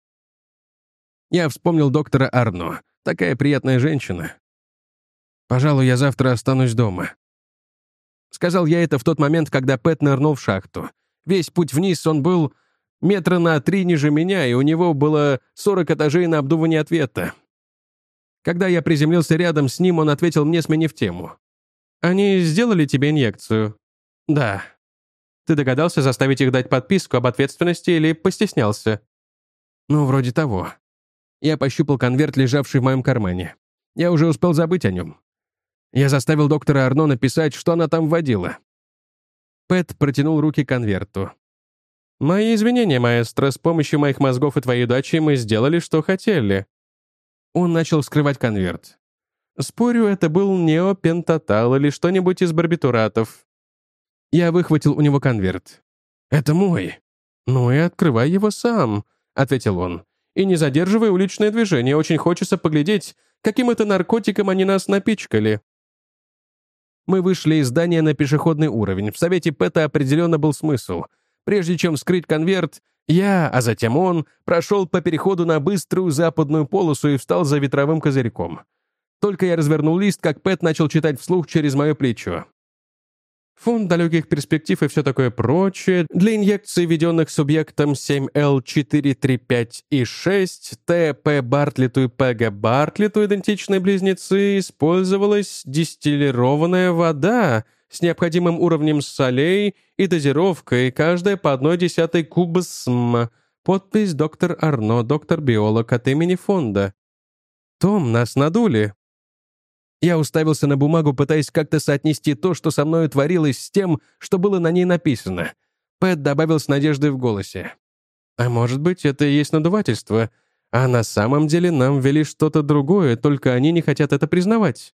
Я вспомнил доктора Арно. Такая приятная женщина. «Пожалуй, я завтра останусь дома». Сказал я это в тот момент, когда Пэт нырнул в шахту. Весь путь вниз он был метра на три ниже меня, и у него было сорок этажей на обдувание ответа. Когда я приземлился рядом с ним, он ответил мне, сменив тему. «Они сделали тебе инъекцию?» «Да». «Ты догадался заставить их дать подписку об ответственности или постеснялся?» «Ну, вроде того». Я пощупал конверт, лежавший в моем кармане. Я уже успел забыть о нем. Я заставил доктора Арно написать, что она там вводила. Пэт протянул руки к конверту. «Мои извинения, маэстро, с помощью моих мозгов и твоей удачи мы сделали, что хотели». Он начал вскрывать конверт. «Спорю, это был неопентатал или что-нибудь из барбитуратов». Я выхватил у него конверт. «Это мой». «Ну и открывай его сам», — ответил он. «И не задерживай уличное движение, очень хочется поглядеть, каким это наркотиком они нас напичкали». Мы вышли из здания на пешеходный уровень. В совете Пэта определенно был смысл. Прежде чем вскрыть конверт, я, а затем он, прошел по переходу на быструю западную полосу и встал за ветровым козырьком. Только я развернул лист, как Пэт начал читать вслух через мое плечо. Фонд далеких перспектив и все такое прочее для инъекций, введенных субъектом семь эл четыре три пять и шесть, Т П Бартлету и П Г Бартлету, идентичные близнецы, использовалась дистиллированная вода с необходимым уровнем солей и дозировкой, каждая по одной десятой кубсм. Подпись доктор Арно, доктор-биолог от имени фонда. «Том, нас надули». Я уставился на бумагу, пытаясь как-то соотнести то, что со мною творилось, с тем, что было на ней написано. Пэт добавил с надеждой в голосе. «А может быть, это и есть надувательство, а на самом деле нам ввели что-то другое, только они не хотят это признавать».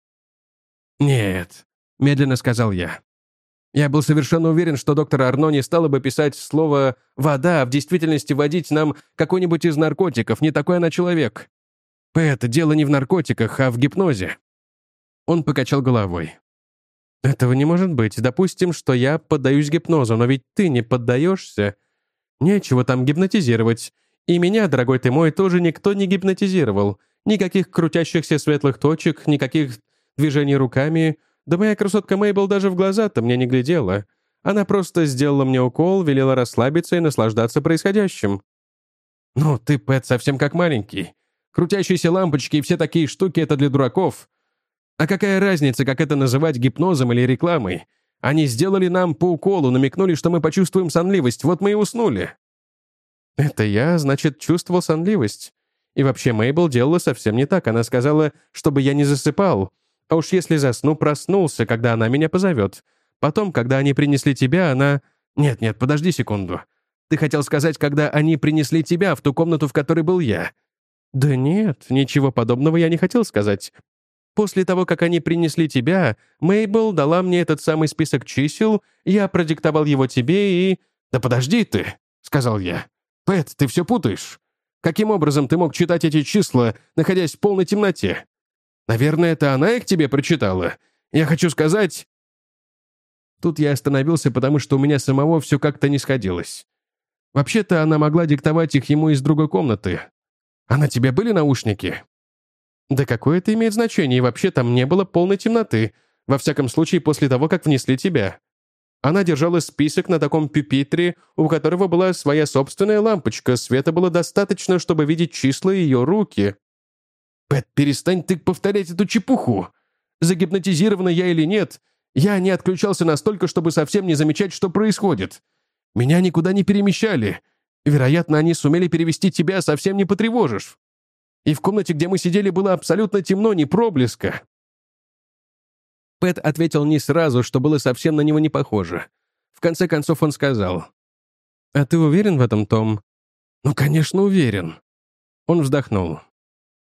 «Нет», — медленно сказал я. Я был совершенно уверен, что доктор Арно не стала бы писать слово «вода», а в действительности вводить нам какой-нибудь из наркотиков, не такой она человек. «Пэт, дело не в наркотиках, а в гипнозе». Он покачал головой. «Этого не может быть. Допустим, что я поддаюсь гипнозу, но ведь ты не поддаешься. Нечего там гипнотизировать. И меня, дорогой ты мой, тоже никто не гипнотизировал. Никаких крутящихся светлых точек, никаких движений руками. Да моя красотка Мейбл даже в глаза-то мне не глядела. Она просто сделала мне укол, велела расслабиться и наслаждаться происходящим». «Ну, ты, Пэт, совсем как маленький. Крутящиеся лампочки и все такие штуки — это для дураков. А какая разница, как это называть гипнозом или рекламой? Они сделали нам по уколу, намекнули, что мы почувствуем сонливость, вот мы и уснули». «Это я, значит, чувствовал сонливость. И вообще Мейбл делала совсем не так. Она сказала, чтобы я не засыпал. А уж если засну, проснулся, когда она меня позовет. Потом, когда они принесли тебя, она... Нет-нет, подожди секунду. Ты хотел сказать, когда они принесли тебя в ту комнату, в которой был я?» «Да нет, ничего подобного я не хотел сказать. После того, как они принесли тебя, Мейбл дала мне этот самый список чисел, я продиктовал его тебе и...» «Да подожди ты», — сказал я. «Пэт, ты все путаешь. Каким образом ты мог читать эти числа, находясь в полной темноте? Наверное, это она их тебе прочитала. Я хочу сказать...» Тут я остановился, потому что у меня самого все как-то не сходилось. Вообще-то она могла диктовать их ему из другой комнаты. «А на тебе были наушники?» «Да какое это имеет значение, и вообще там не было полной темноты, во всяком случае после того, как внесли тебя. Она держала список на таком пюпитре, у которого была своя собственная лампочка, света было достаточно, чтобы видеть числа ее руки». «Пэт, перестань ты повторять эту чепуху. Загипнотизирована я или нет, я не отключался настолько, чтобы совсем не замечать, что происходит. Меня никуда не перемещали. Вероятно, они сумели перевести тебя, совсем не потревожишь. И в комнате, где мы сидели, было абсолютно темно, ни проблеска». Пэт ответил не сразу, что было совсем на него не похоже. В конце концов он сказал: «А ты уверен в этом, Том?» «Ну, конечно, уверен». Он вздохнул.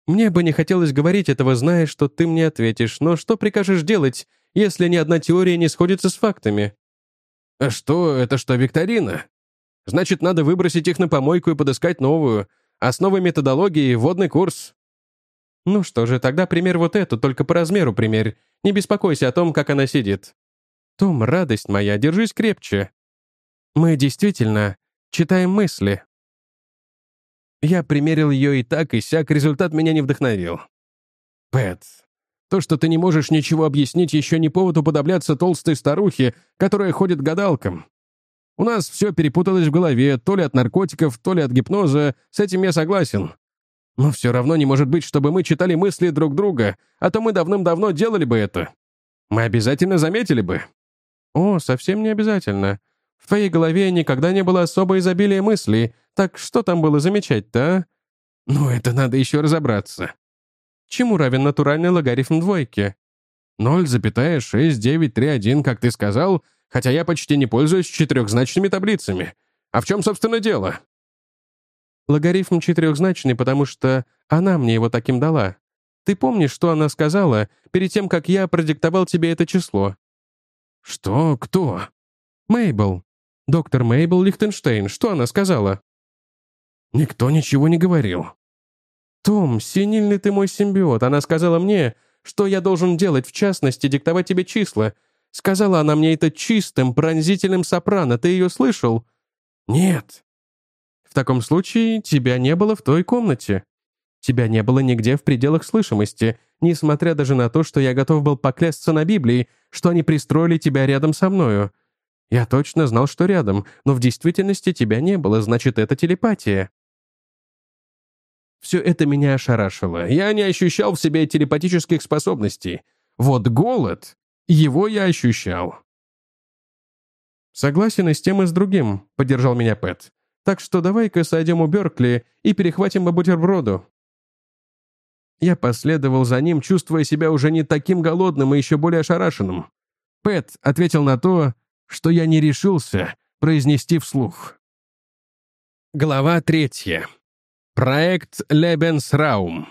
Мне бы не хотелось говорить этого, зная, что ты мне ответишь, но что прикажешь делать, если ни одна теория не сходится с фактами? А что, это что, викторина? Значит, надо выбросить их на помойку и подыскать новую. Основы методологии, вводный курс. Ну что же, тогда пример вот эту, только по размеру примерь. Не беспокойся о том, как она сидит. Том, радость моя, держись крепче. Мы действительно читаем мысли. Я примерил ее и так, и сяк, результат меня не вдохновил. Пэт, то, что ты не можешь ничего объяснить, еще не повод уподобляться толстой старухе, которая ходит к гадалкам. У нас все перепуталось в голове, то ли от наркотиков, то ли от гипноза, с этим я согласен. Но все равно не может быть, чтобы мы читали мысли друг друга, а то мы давным-давно делали бы это. Мы обязательно заметили бы. О, совсем не обязательно. В твоей голове никогда не было особого изобилия мыслей, так что там было замечать-то, а? Ну, это надо еще разобраться. Чему равен натуральный логарифм двойки? ноль целых шесть девять три один, как ты сказал, хотя я почти не пользуюсь четырехзначными таблицами. А в чем, собственно, дело? Логарифм четырехзначный, потому что она мне его таким дала. Ты помнишь, что она сказала перед тем, как я продиктовал тебе это число? Что? Кто? Мейбл. Доктор Мейбл Лихтенштейн. Что она сказала? Никто ничего не говорил. Том, синильный ты мой симбиот. Она сказала мне, что я должен делать, в частности, диктовать тебе числа. Сказала она мне это чистым, пронзительным сопрано. Ты ее слышал? Нет. В таком случае тебя не было в той комнате. Тебя не было нигде в пределах слышимости, несмотря даже на то, что я готов был поклясться на Библии, что они пристроили тебя рядом со мною. Я точно знал, что рядом, но в действительности тебя не было, значит, это телепатия. Все это меня ошарашило. Я не ощущал в себе телепатических способностей. Вот голод, его я ощущал. Согласен и с тем, и с другим, поддержал меня Пэт. Так что давай-ка сойдем у Беркли и перехватим по бутерброду. Я последовал за ним, чувствуя себя уже не таким голодным и еще более ошарашенным. Пэт ответил на то, что я не решился произнести вслух. Глава третья. Проект Lebensraum.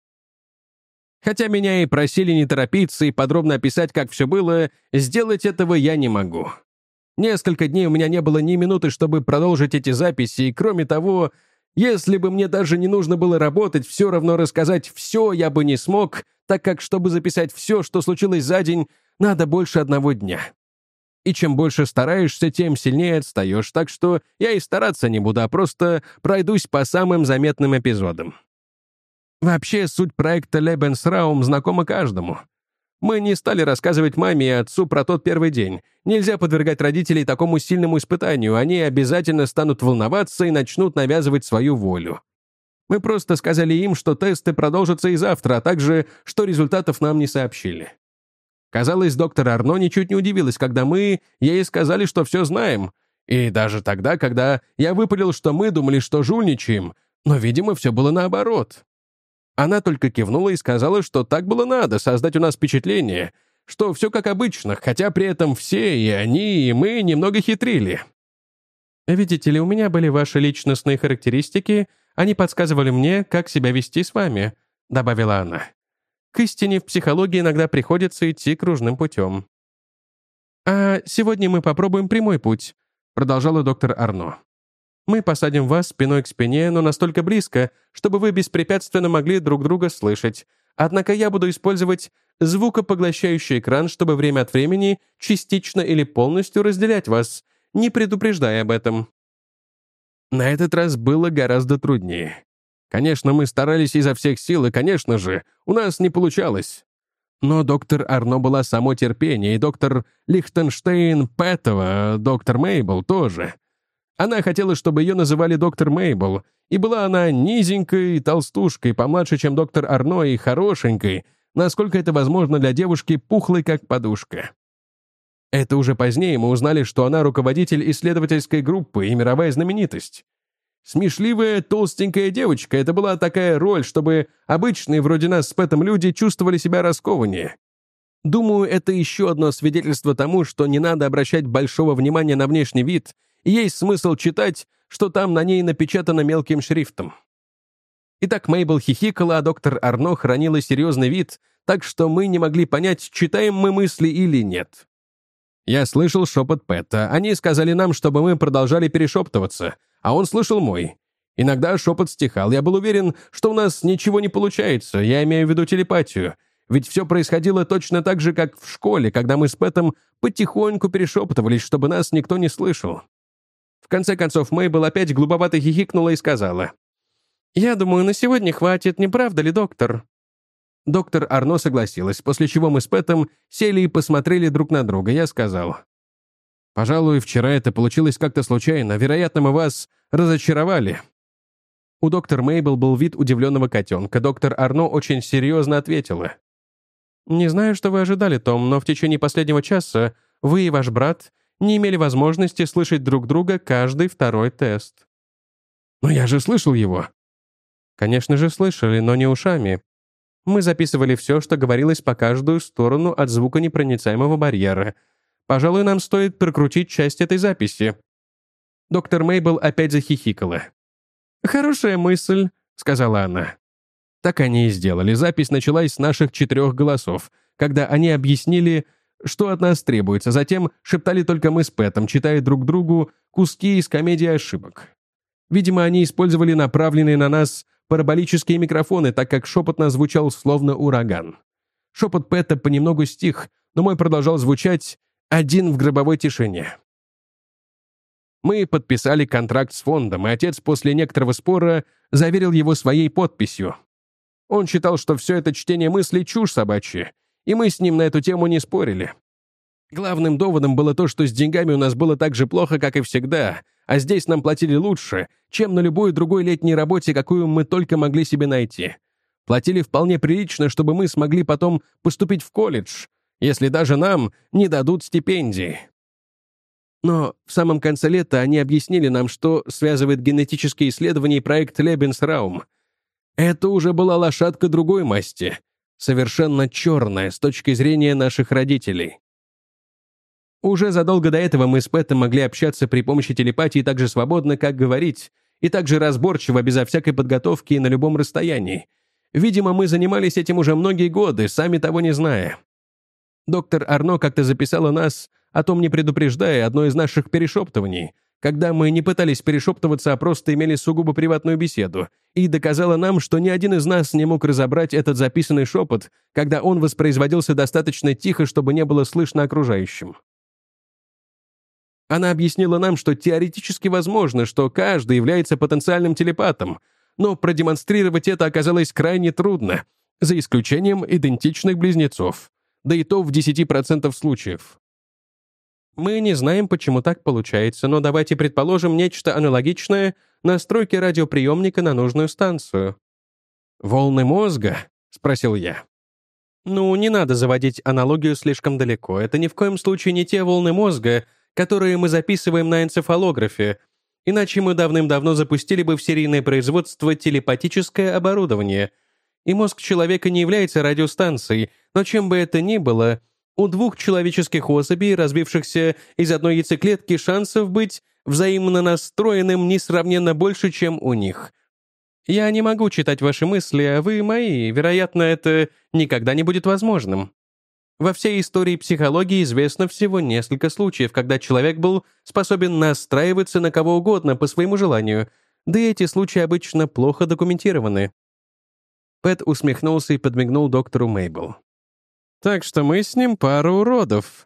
Хотя меня и просили не торопиться и подробно описать, как все было, сделать этого я не могу. Несколько дней у меня не было ни минуты, чтобы продолжить эти записи, и кроме того, если бы мне даже не нужно было работать, все равно рассказать все я бы не смог, так как, чтобы записать все, что случилось за день, надо больше одного дня. И чем больше стараешься, тем сильнее отстаешь, так что я и стараться не буду, а просто пройдусь по самым заметным эпизодам. Вообще, суть проекта Lebensraum знакома каждому. Мы не стали рассказывать маме и отцу про тот первый день. Нельзя подвергать родителей такому сильному испытанию, они обязательно станут волноваться и начнут навязывать свою волю. Мы просто сказали им, что тесты продолжатся и завтра, а также, что результатов нам не сообщили. Казалось, доктор Арно ничуть не удивилась, когда мы ей сказали, что все знаем. И даже тогда, когда я выпалил, что мы думали, что жульничаем, но, видимо, все было наоборот. Она только кивнула и сказала, что так было надо, создать у нас впечатление, что все как обычно, хотя при этом все, и они, и мы, немного хитрили. «Видите ли, у меня были ваши личностные характеристики, они подсказывали мне, как себя вести с вами», — добавила она. «К истине в психологии иногда приходится идти кружным путем». «А сегодня мы попробуем прямой путь», — продолжала доктор Арно. «Мы посадим вас спиной к спине, но настолько близко, чтобы вы беспрепятственно могли друг друга слышать. Однако я буду использовать звукопоглощающий экран, чтобы время от времени частично или полностью разделять вас, не предупреждая об этом». На этот раз было гораздо труднее. Конечно, мы старались изо всех сил, и, конечно же, у нас не получалось. Но доктор Арно была само терпение, и доктор Лихтенштейн Пэтова, доктор Мейбл тоже. Она хотела, чтобы ее называли доктор Мейбл, и была она низенькой толстушкой, помладше, чем доктор Арно, и хорошенькой, насколько это возможно для девушки, пухлой, как подушка. Это уже позднее мы узнали, что она руководитель исследовательской группы и мировая знаменитость. Смешливая, толстенькая девочка — это была такая роль, чтобы обычные вроде нас с Пэтом люди чувствовали себя раскованнее. Думаю, это еще одно свидетельство тому, что не надо обращать большого внимания на внешний вид, и есть смысл читать, что там на ней напечатано мелким шрифтом. Итак, Мейбл хихикала, а доктор Арно хранила серьезный вид, так что мы не могли понять, читаем мы мысли или нет. Я слышал шепот Пэта. Они сказали нам, чтобы мы продолжали перешептываться, а он слышал мой. Иногда шепот стихал. Я был уверен, что у нас ничего не получается, я имею в виду телепатию. Ведь все происходило точно так же, как в школе, когда мы с Пэтом потихоньку перешептывались, чтобы нас никто не слышал. В конце концов, Мейбл опять глуповато хихикнула и сказала: «Я думаю, на сегодня хватит, не правда ли, доктор?» Доктор Арно согласилась, после чего мы с Пэтом сели и посмотрели друг на друга. Я сказал: «Пожалуй, вчера это получилось как-то случайно. Вероятно, мы вас разочаровали». У доктора Мейбл был вид удивленного котенка. Доктор Арно очень серьезно ответила: «Не знаю, что вы ожидали, Том, но в течение последнего часа вы и ваш брат не имели возможности слышать друг друга каждый второй тест». «Но я же слышал его». «Конечно же слышали, но не ушами. Мы записывали все, что говорилось по каждую сторону от звуконепроницаемого барьера. Пожалуй, нам стоит прокрутить часть этой записи». Доктор Мейбл опять захихикала. «Хорошая мысль», — сказала она. Так они и сделали. Запись началась с наших четырех голосов, когда они объяснили, что от нас требуется. Затем шептали только мы с Пэтом, читая друг другу куски из комедии ошибок. Видимо, они использовали направленные на нас параболические микрофоны, так как шепот нас звучал словно ураган. Шепот Пэта понемногу стих, но мой продолжал звучать один в гробовой тишине. Мы подписали контракт с фондом, и отец после некоторого спора заверил его своей подписью. Он считал, что все это чтение мыслей — чушь собачья, и мы с ним на эту тему не спорили. Главным доводом было то, что с деньгами у нас было так же плохо, как и всегда, а здесь нам платили лучше, чем на любой другой летней работе, какую мы только могли себе найти. Платили вполне прилично, чтобы мы смогли потом поступить в колледж, если даже нам не дадут стипендии. Но в самом конце лета они объяснили нам, что связывает генетические исследования и проект Lebensraum. Это уже была лошадка другой масти, совершенно черная с точки зрения наших родителей. Уже задолго до этого мы с Пэтом могли общаться при помощи телепатии так же свободно, как говорить, и так же разборчиво, безо всякой подготовки и на любом расстоянии. Видимо, мы занимались этим уже многие годы, сами того не зная. Доктор Арно как-то записала нас, о том не предупреждая, одно из наших перешептываний, когда мы не пытались перешептываться, а просто имели сугубо приватную беседу, и доказала нам, что ни один из нас не мог разобрать этот записанный шепот, когда он воспроизводился достаточно тихо, чтобы не было слышно окружающим. Она объяснила нам, что теоретически возможно, что каждый является потенциальным телепатом, но продемонстрировать это оказалось крайне трудно, за исключением идентичных близнецов, да и то в десяти процентах случаев. Мы не знаем, почему так получается, но давайте предположим нечто аналогичное настройке радиоприемника на нужную станцию. «Волны мозга?» — спросил я. Ну, не надо заводить аналогию слишком далеко. Это ни в коем случае не те волны мозга, которые мы записываем на энцефалографе, иначе мы давным-давно запустили бы в серийное производство телепатическое оборудование. И мозг человека не является радиостанцией, но чем бы это ни было, у двух человеческих особей, развившихся из одной яйцеклетки, шансов быть взаимно настроенным несравненно больше, чем у них. Я не могу читать ваши мысли, а вы мои. Вероятно, это никогда не будет возможным. Во всей истории психологии известно всего несколько случаев, когда человек был способен настраиваться на кого угодно по своему желанию, да и эти случаи обычно плохо документированы. Пэт усмехнулся и подмигнул доктору Мейбл. «Так что мы с ним пара уродов».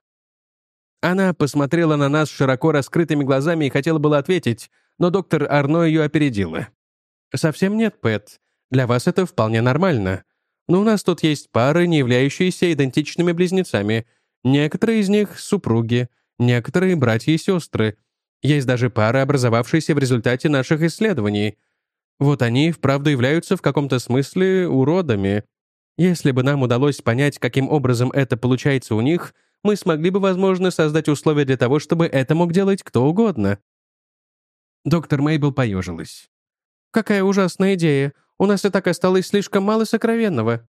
Она посмотрела на нас широко раскрытыми глазами и хотела было ответить, но доктор Арно ее опередила. «Совсем нет, Пэт. Для вас это вполне нормально. Но у нас тут есть пары, не являющиеся идентичными близнецами. Некоторые из них — супруги, некоторые — братья и сестры. Есть даже пары, образовавшиеся в результате наших исследований. Вот они вправду являются в каком-то смысле уродами. Если бы нам удалось понять, каким образом это получается у них, мы смогли бы, возможно, создать условия для того, чтобы это мог делать кто угодно». Доктор Мейбл поежилась. «Какая ужасная идея. У нас и так осталось слишком мало сокровенного».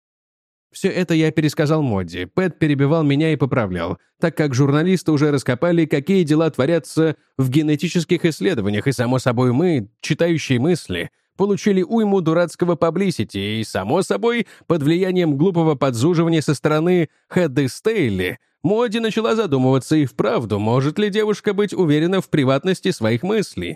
Все это я пересказал Модди. Пэт перебивал меня и поправлял, так как журналисты уже раскопали, какие дела творятся в генетических исследованиях, и, само собой, мы, читающие мысли, получили уйму дурацкого паблисити, и, само собой, под влиянием глупого подзуживания со стороны Хэдды Стейли, Моди начала задумываться и вправду, может ли девушка быть уверена в приватности своих мыслей.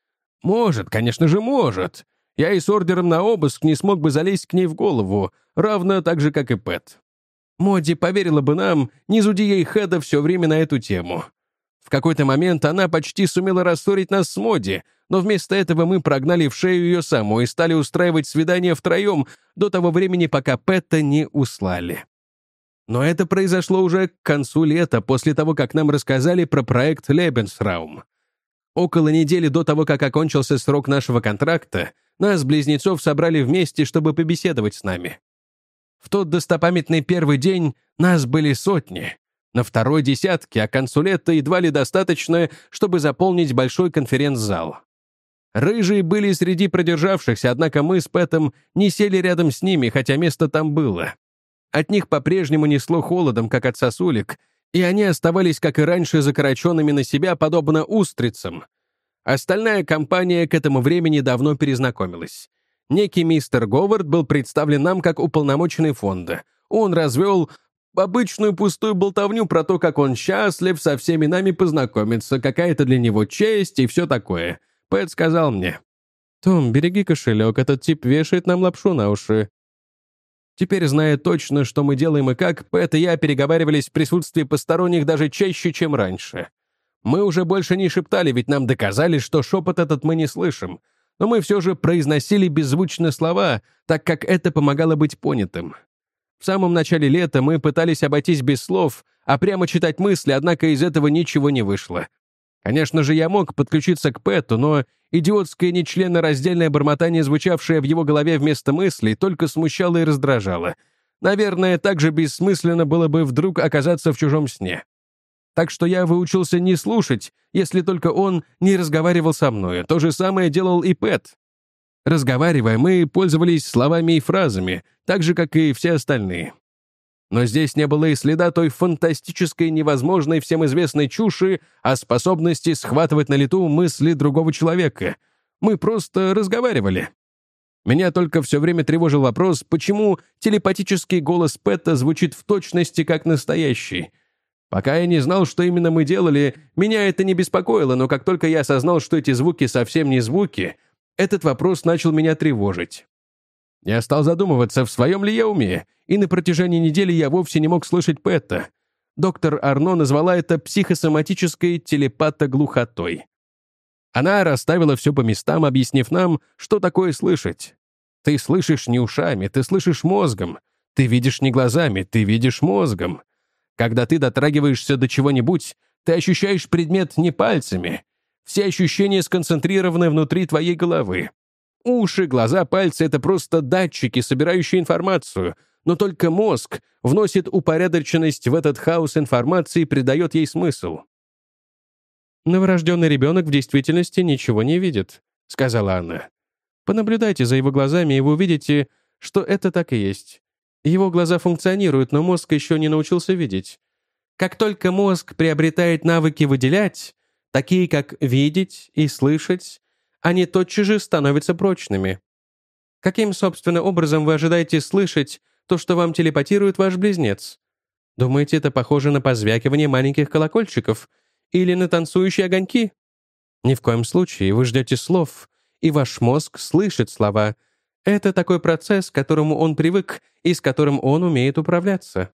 Может, конечно же, может. Я и с ордером на обыск не смог бы залезть к ней в голову, равно так же, как и Пэт. Моди поверила бы нам, не зуди ей Хэда все время на эту тему. В какой-то момент она почти сумела рассорить нас с Моди, но вместо этого мы прогнали в шею ее саму и стали устраивать свидания втроем до того времени, пока Пэта не услали. Но это произошло уже к концу лета, после того, как нам рассказали про проект Lebensraum. Около недели до того, как окончился срок нашего контракта, нас, близнецов, собрали вместе, чтобы побеседовать с нами. В тот достопамятный первый день нас были сотни, на второй — десятки, а к концу лета едва ли достаточно, чтобы заполнить большой конференц-зал. Рыжие были среди продержавшихся, однако мы с Пэтом не сели рядом с ними, хотя место там было. От них по-прежнему несло холодом, как от сосулек, и они оставались, как и раньше, закороченными на себя, подобно устрицам. Остальная компания к этому времени давно перезнакомилась. Некий мистер Говард был представлен нам как уполномоченный фонда. Он развел обычную пустую болтовню про то, как он счастлив со всеми нами познакомиться, какая-то для него честь и все такое. Пэт сказал мне: «Том, береги кошелек, этот тип вешает нам лапшу на уши». Теперь, зная точно, что мы делаем и как, Пэт и я переговаривались в присутствии посторонних даже чаще, чем раньше. Мы уже больше не шептали, ведь нам доказали, что шепот этот мы не слышим. Но мы все же произносили беззвучно слова, так как это помогало быть понятым. В самом начале лета мы пытались обойтись без слов, а прямо читать мысли, однако из этого ничего не вышло. Конечно же, я мог подключиться к Пэту, но идиотское нечленораздельное бормотание, звучавшее в его голове вместо мыслей, только смущало и раздражало. Наверное, так же бессмысленно было бы вдруг оказаться в чужом сне. Так что я выучился не слушать, если только он не разговаривал со мной. То же самое делал и Пэт. Разговаривая, мы пользовались словами и фразами, так же, как и все остальные. Но здесь не было и следа той фантастической, невозможной, всем известной чуши о способности схватывать на лету мысли другого человека. Мы просто разговаривали. Меня только все время тревожил вопрос, почему телепатический голос Пэта звучит в точности как настоящий. Пока я не знал, что именно мы делали, меня это не беспокоило, но как только я осознал, что эти звуки совсем не звуки, этот вопрос начал меня тревожить. Я стал задумываться, в своем ли я уме, и на протяжении недели я вовсе не мог слышать Пэта. Доктор Арно назвала это психосоматической телепатоглухотой. Она расставила все по местам, объяснив нам, что такое слышать. Ты слышишь не ушами, ты слышишь мозгом. Ты видишь не глазами, ты видишь мозгом. Когда ты дотрагиваешься до чего-нибудь, ты ощущаешь предмет не пальцами. Все ощущения сконцентрированы внутри твоей головы. Уши, глаза, пальцы — это просто датчики, собирающие информацию, но только мозг вносит упорядоченность в этот хаос информации и придает ей смысл. «Новорожденный ребенок в действительности ничего не видит», — сказала она. «Понаблюдайте за его глазами, и вы увидите, что это так и есть. Его глаза функционируют, но мозг еще не научился видеть. Как только мозг приобретает навыки выделять, такие как видеть и слышать, они тотчас же становятся прочными. Каким, собственно, образом вы ожидаете слышать то, что вам телепатирует ваш близнец? Думаете, это похоже на позвякивание маленьких колокольчиков или на танцующие огоньки? Ни в коем случае, вы ждете слов, и ваш мозг слышит слова. Это такой процесс, к которому он привык и с которым он умеет управляться».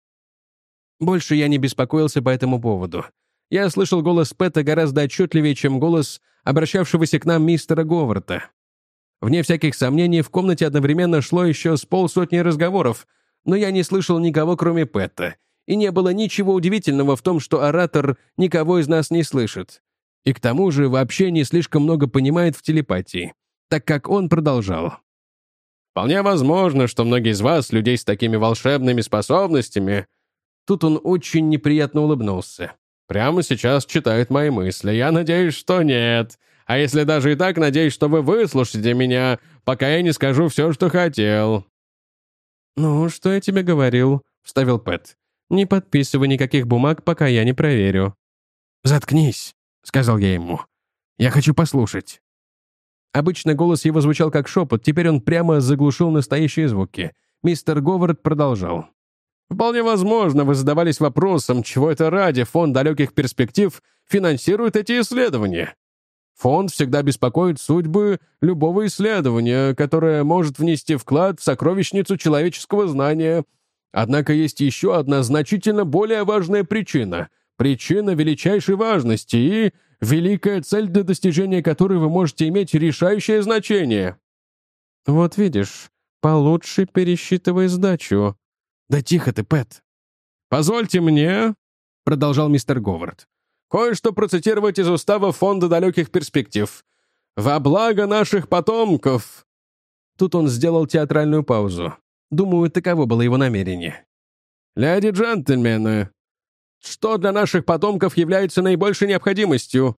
Больше я не беспокоился по этому поводу. Я слышал голос Пэта гораздо отчетливее, чем голос обращавшегося к нам мистера Говарда. Вне всяких сомнений, в комнате одновременно шло еще с полсотни разговоров, но я не слышал никого, кроме Пэта, и не было ничего удивительного в том, что оратор никого из нас не слышит. И к тому же вообще не слишком много понимает в телепатии, так как он продолжал. «Вполне возможно, что многие из вас, людей с такими волшебными способностями...» Тут он очень неприятно улыбнулся. «Прямо сейчас читают мои мысли. Я надеюсь, что нет. А если даже и так, надеюсь, что вы выслушаете меня, пока я не скажу все, что хотел». «Ну, что я тебе говорил?» — вставил Пэт. «Не подписывай никаких бумаг, пока я не проверю». «Заткнись», — сказал я ему. «Я хочу послушать». Обычно голос его звучал как шепот, теперь он прямо заглушил настоящие звуки. Мистер Говард продолжал. «Вполне возможно, вы задавались вопросом, чего это ради Фонд далеких перспектив финансирует эти исследования. Фонд всегда беспокоит судьбы любого исследования, которое может внести вклад в сокровищницу человеческого знания. Однако есть еще одна значительно более важная причина. Причина величайшей важности и великая цель, для достижения которой вы можете иметь решающее значение». «Вот видишь, получше пересчитывай сдачу». «Да тихо ты, Пэт». «Позвольте мне», — продолжал мистер Говард, «кое-что процитировать из устава Фонда далеких перспектив. Во благо наших потомков». Тут он сделал театральную паузу. Думаю, таково было его намерение. «Леди и джентльмены, что для наших потомков является наибольшей необходимостью?»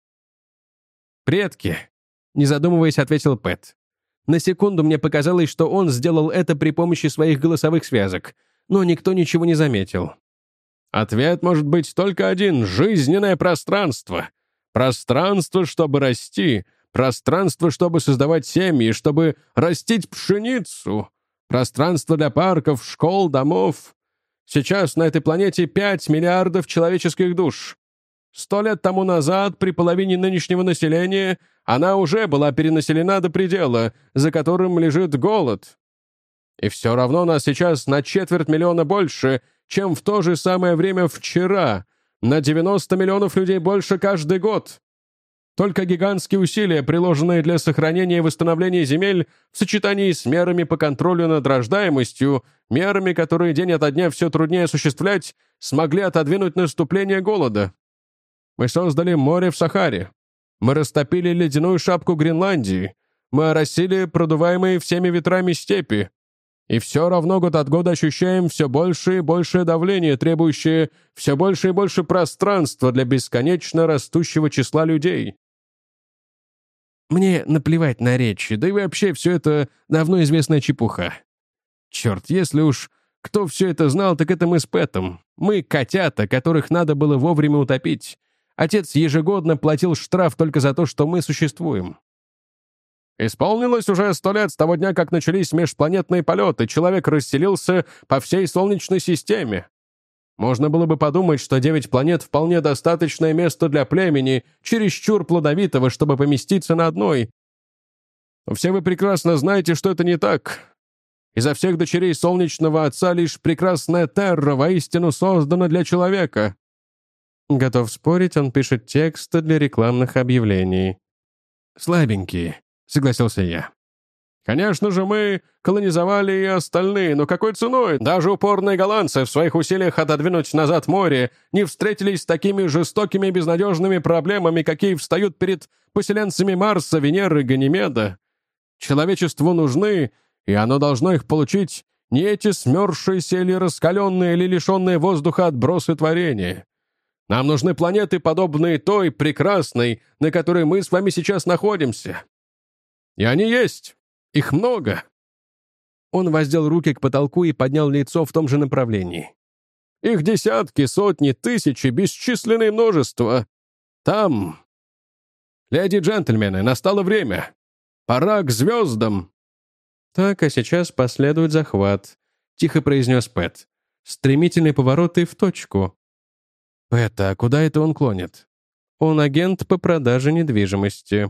«Предки», — не задумываясь, ответил Пэт. На секунду мне показалось, что он сделал это при помощи своих голосовых связок, но никто ничего не заметил. «Ответ может быть только один — жизненное пространство. Пространство, чтобы расти, пространство, чтобы создавать семьи, чтобы растить пшеницу, пространство для парков, школ, домов. Сейчас на этой планете пять миллиардов человеческих душ. Сто лет тому назад, при половине нынешнего населения, она уже была перенаселена до предела, за которым лежит голод. И все равно нас сейчас на четверть миллиона больше, чем в то же самое время вчера, на девяносто миллионов людей больше каждый год. Только гигантские усилия, приложенные для сохранения и восстановления земель, в сочетании с мерами по контролю над рождаемостью, мерами, которые день ото дня все труднее осуществлять, смогли отодвинуть наступление голода. Мы создали море в Сахаре. Мы растопили ледяную шапку Гренландии. Мы оросили продуваемые всеми ветрами степи. И все равно год от года ощущаем все больше и большее давление, требующее все больше и больше пространства для бесконечно растущего числа людей. Мне наплевать на речи, да и вообще все это давно известная чепуха. Черт, если уж кто все это знал, так это мы с Пэтом. Мы котята, которых надо было вовремя утопить. Отец ежегодно платил штраф только за то, что мы существуем. Исполнилось уже сто лет с того дня, как начались межпланетные полеты, человек расселился по всей Солнечной системе. Можно было бы подумать, что девять планет — вполне достаточное место для племени, чересчур плодовитого, чтобы поместиться на одной. Но все вы прекрасно знаете, что это не так. Изо всех дочерей Солнечного Отца лишь прекрасная Терра воистину создана для человека. Готов спорить, он пишет тексты для рекламных объявлений. Слабенькие. — согласился я. «Конечно же, мы колонизовали и остальные, но какой ценой? Даже упорные голландцы в своих усилиях отодвинуть назад море не встретились с такими жестокими и безнадежными проблемами, какие встают перед поселенцами Марса, Венеры, Ганимеда. Человечеству нужны, и оно должно их получить, не эти смерзшиеся или раскаленные, или лишенные воздуха отбросы творения. Нам нужны планеты, подобные той прекрасной, на которой мы с вами сейчас находимся. И они есть. Их много». Он воздел руки к потолку и поднял лицо в том же направлении. «Их десятки, сотни, тысячи, бесчисленное множество. Там. Леди и джентльмены, настало время. Пора к звездам». «Так, а сейчас последует захват», — тихо произнес Пэт. «Стремительный поворот и в точку». «Пэт, а куда это он клонит?» «Он агент по продаже недвижимости».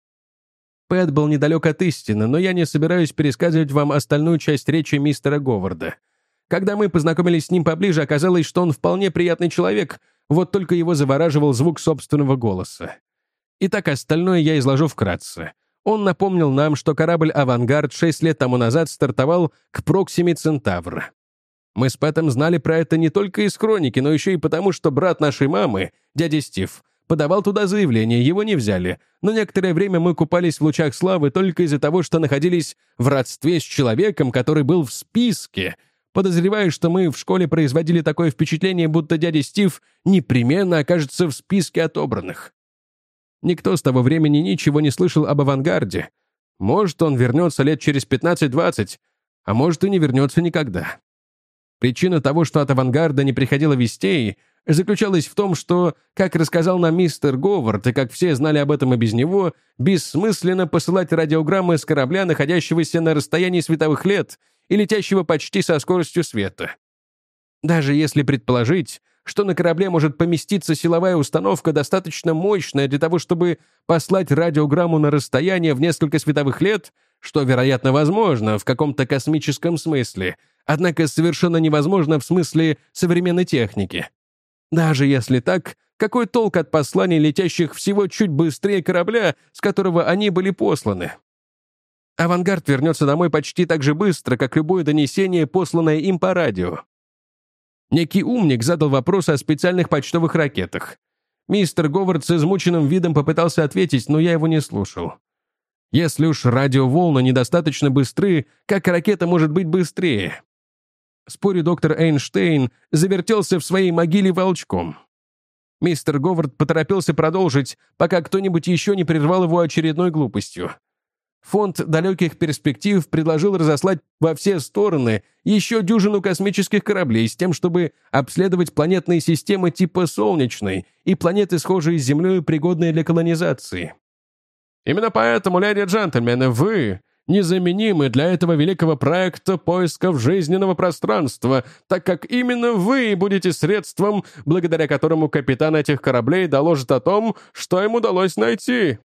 Пэт был недалек от истины, но я не собираюсь пересказывать вам остальную часть речи мистера Говарда. Когда мы познакомились с ним поближе, оказалось, что он вполне приятный человек, вот только его завораживал звук собственного голоса. Итак, остальное я изложу вкратце. Он напомнил нам, что корабль «Авангард» шесть лет тому назад стартовал к Проксиме Центавра. Мы с Пэтом знали про это не только из хроники, но еще и потому, что брат нашей мамы, дядя Стив, подавал туда заявление, его не взяли, но некоторое время мы купались в лучах славы только из-за того, что находились в родстве с человеком, который был в списке. Подозреваю, что мы в школе производили такое впечатление, будто дядя Стив непременно окажется в списке отобранных. Никто с того времени ничего не слышал об «Авангарде». Может, он вернется лет через пятнадцать-двадцать, а может и не вернется никогда. Причина того, что от «Авангарда» не приходило вестей, заключалась в том, что, как рассказал нам мистер Говард, и как все знали об этом и без него, бессмысленно посылать радиограммы с корабля, находящегося на расстоянии световых лет и летящего почти со скоростью света. Даже если предположить, что на корабле может поместиться силовая установка, достаточно мощная для того, чтобы послать радиограмму на расстояние в несколько световых лет, что, вероятно, возможно в каком-то космическом смысле, однако совершенно невозможно в смысле современной техники. Даже если так, какой толк от посланий, летящих всего чуть быстрее корабля, с которого они были посланы? Авангард вернется домой почти так же быстро, как любое донесение, посланное им по радио. Некий умник задал вопрос о специальных почтовых ракетах. Мистер Говард с измученным видом попытался ответить, но я его не слушал. Если уж радиоволны недостаточно быстры, как ракета может быть быстрее? Спорю, доктор Эйнштейн завертелся в своей могиле волчком. Мистер Говард поторопился продолжить, пока кто-нибудь еще не прервал его очередной глупостью. Фонд далеких перспектив предложил разослать во все стороны еще дюжину космических кораблей с тем, чтобы обследовать планетные системы типа Солнечной и планеты, схожие с Землей, пригодные для колонизации. Именно поэтому, леди и джентльмены, вы незаменимы для этого великого проекта поисков жизненного пространства, так как именно вы будете средством, благодаря которому капитан этих кораблей доложит о том, что им удалось найти.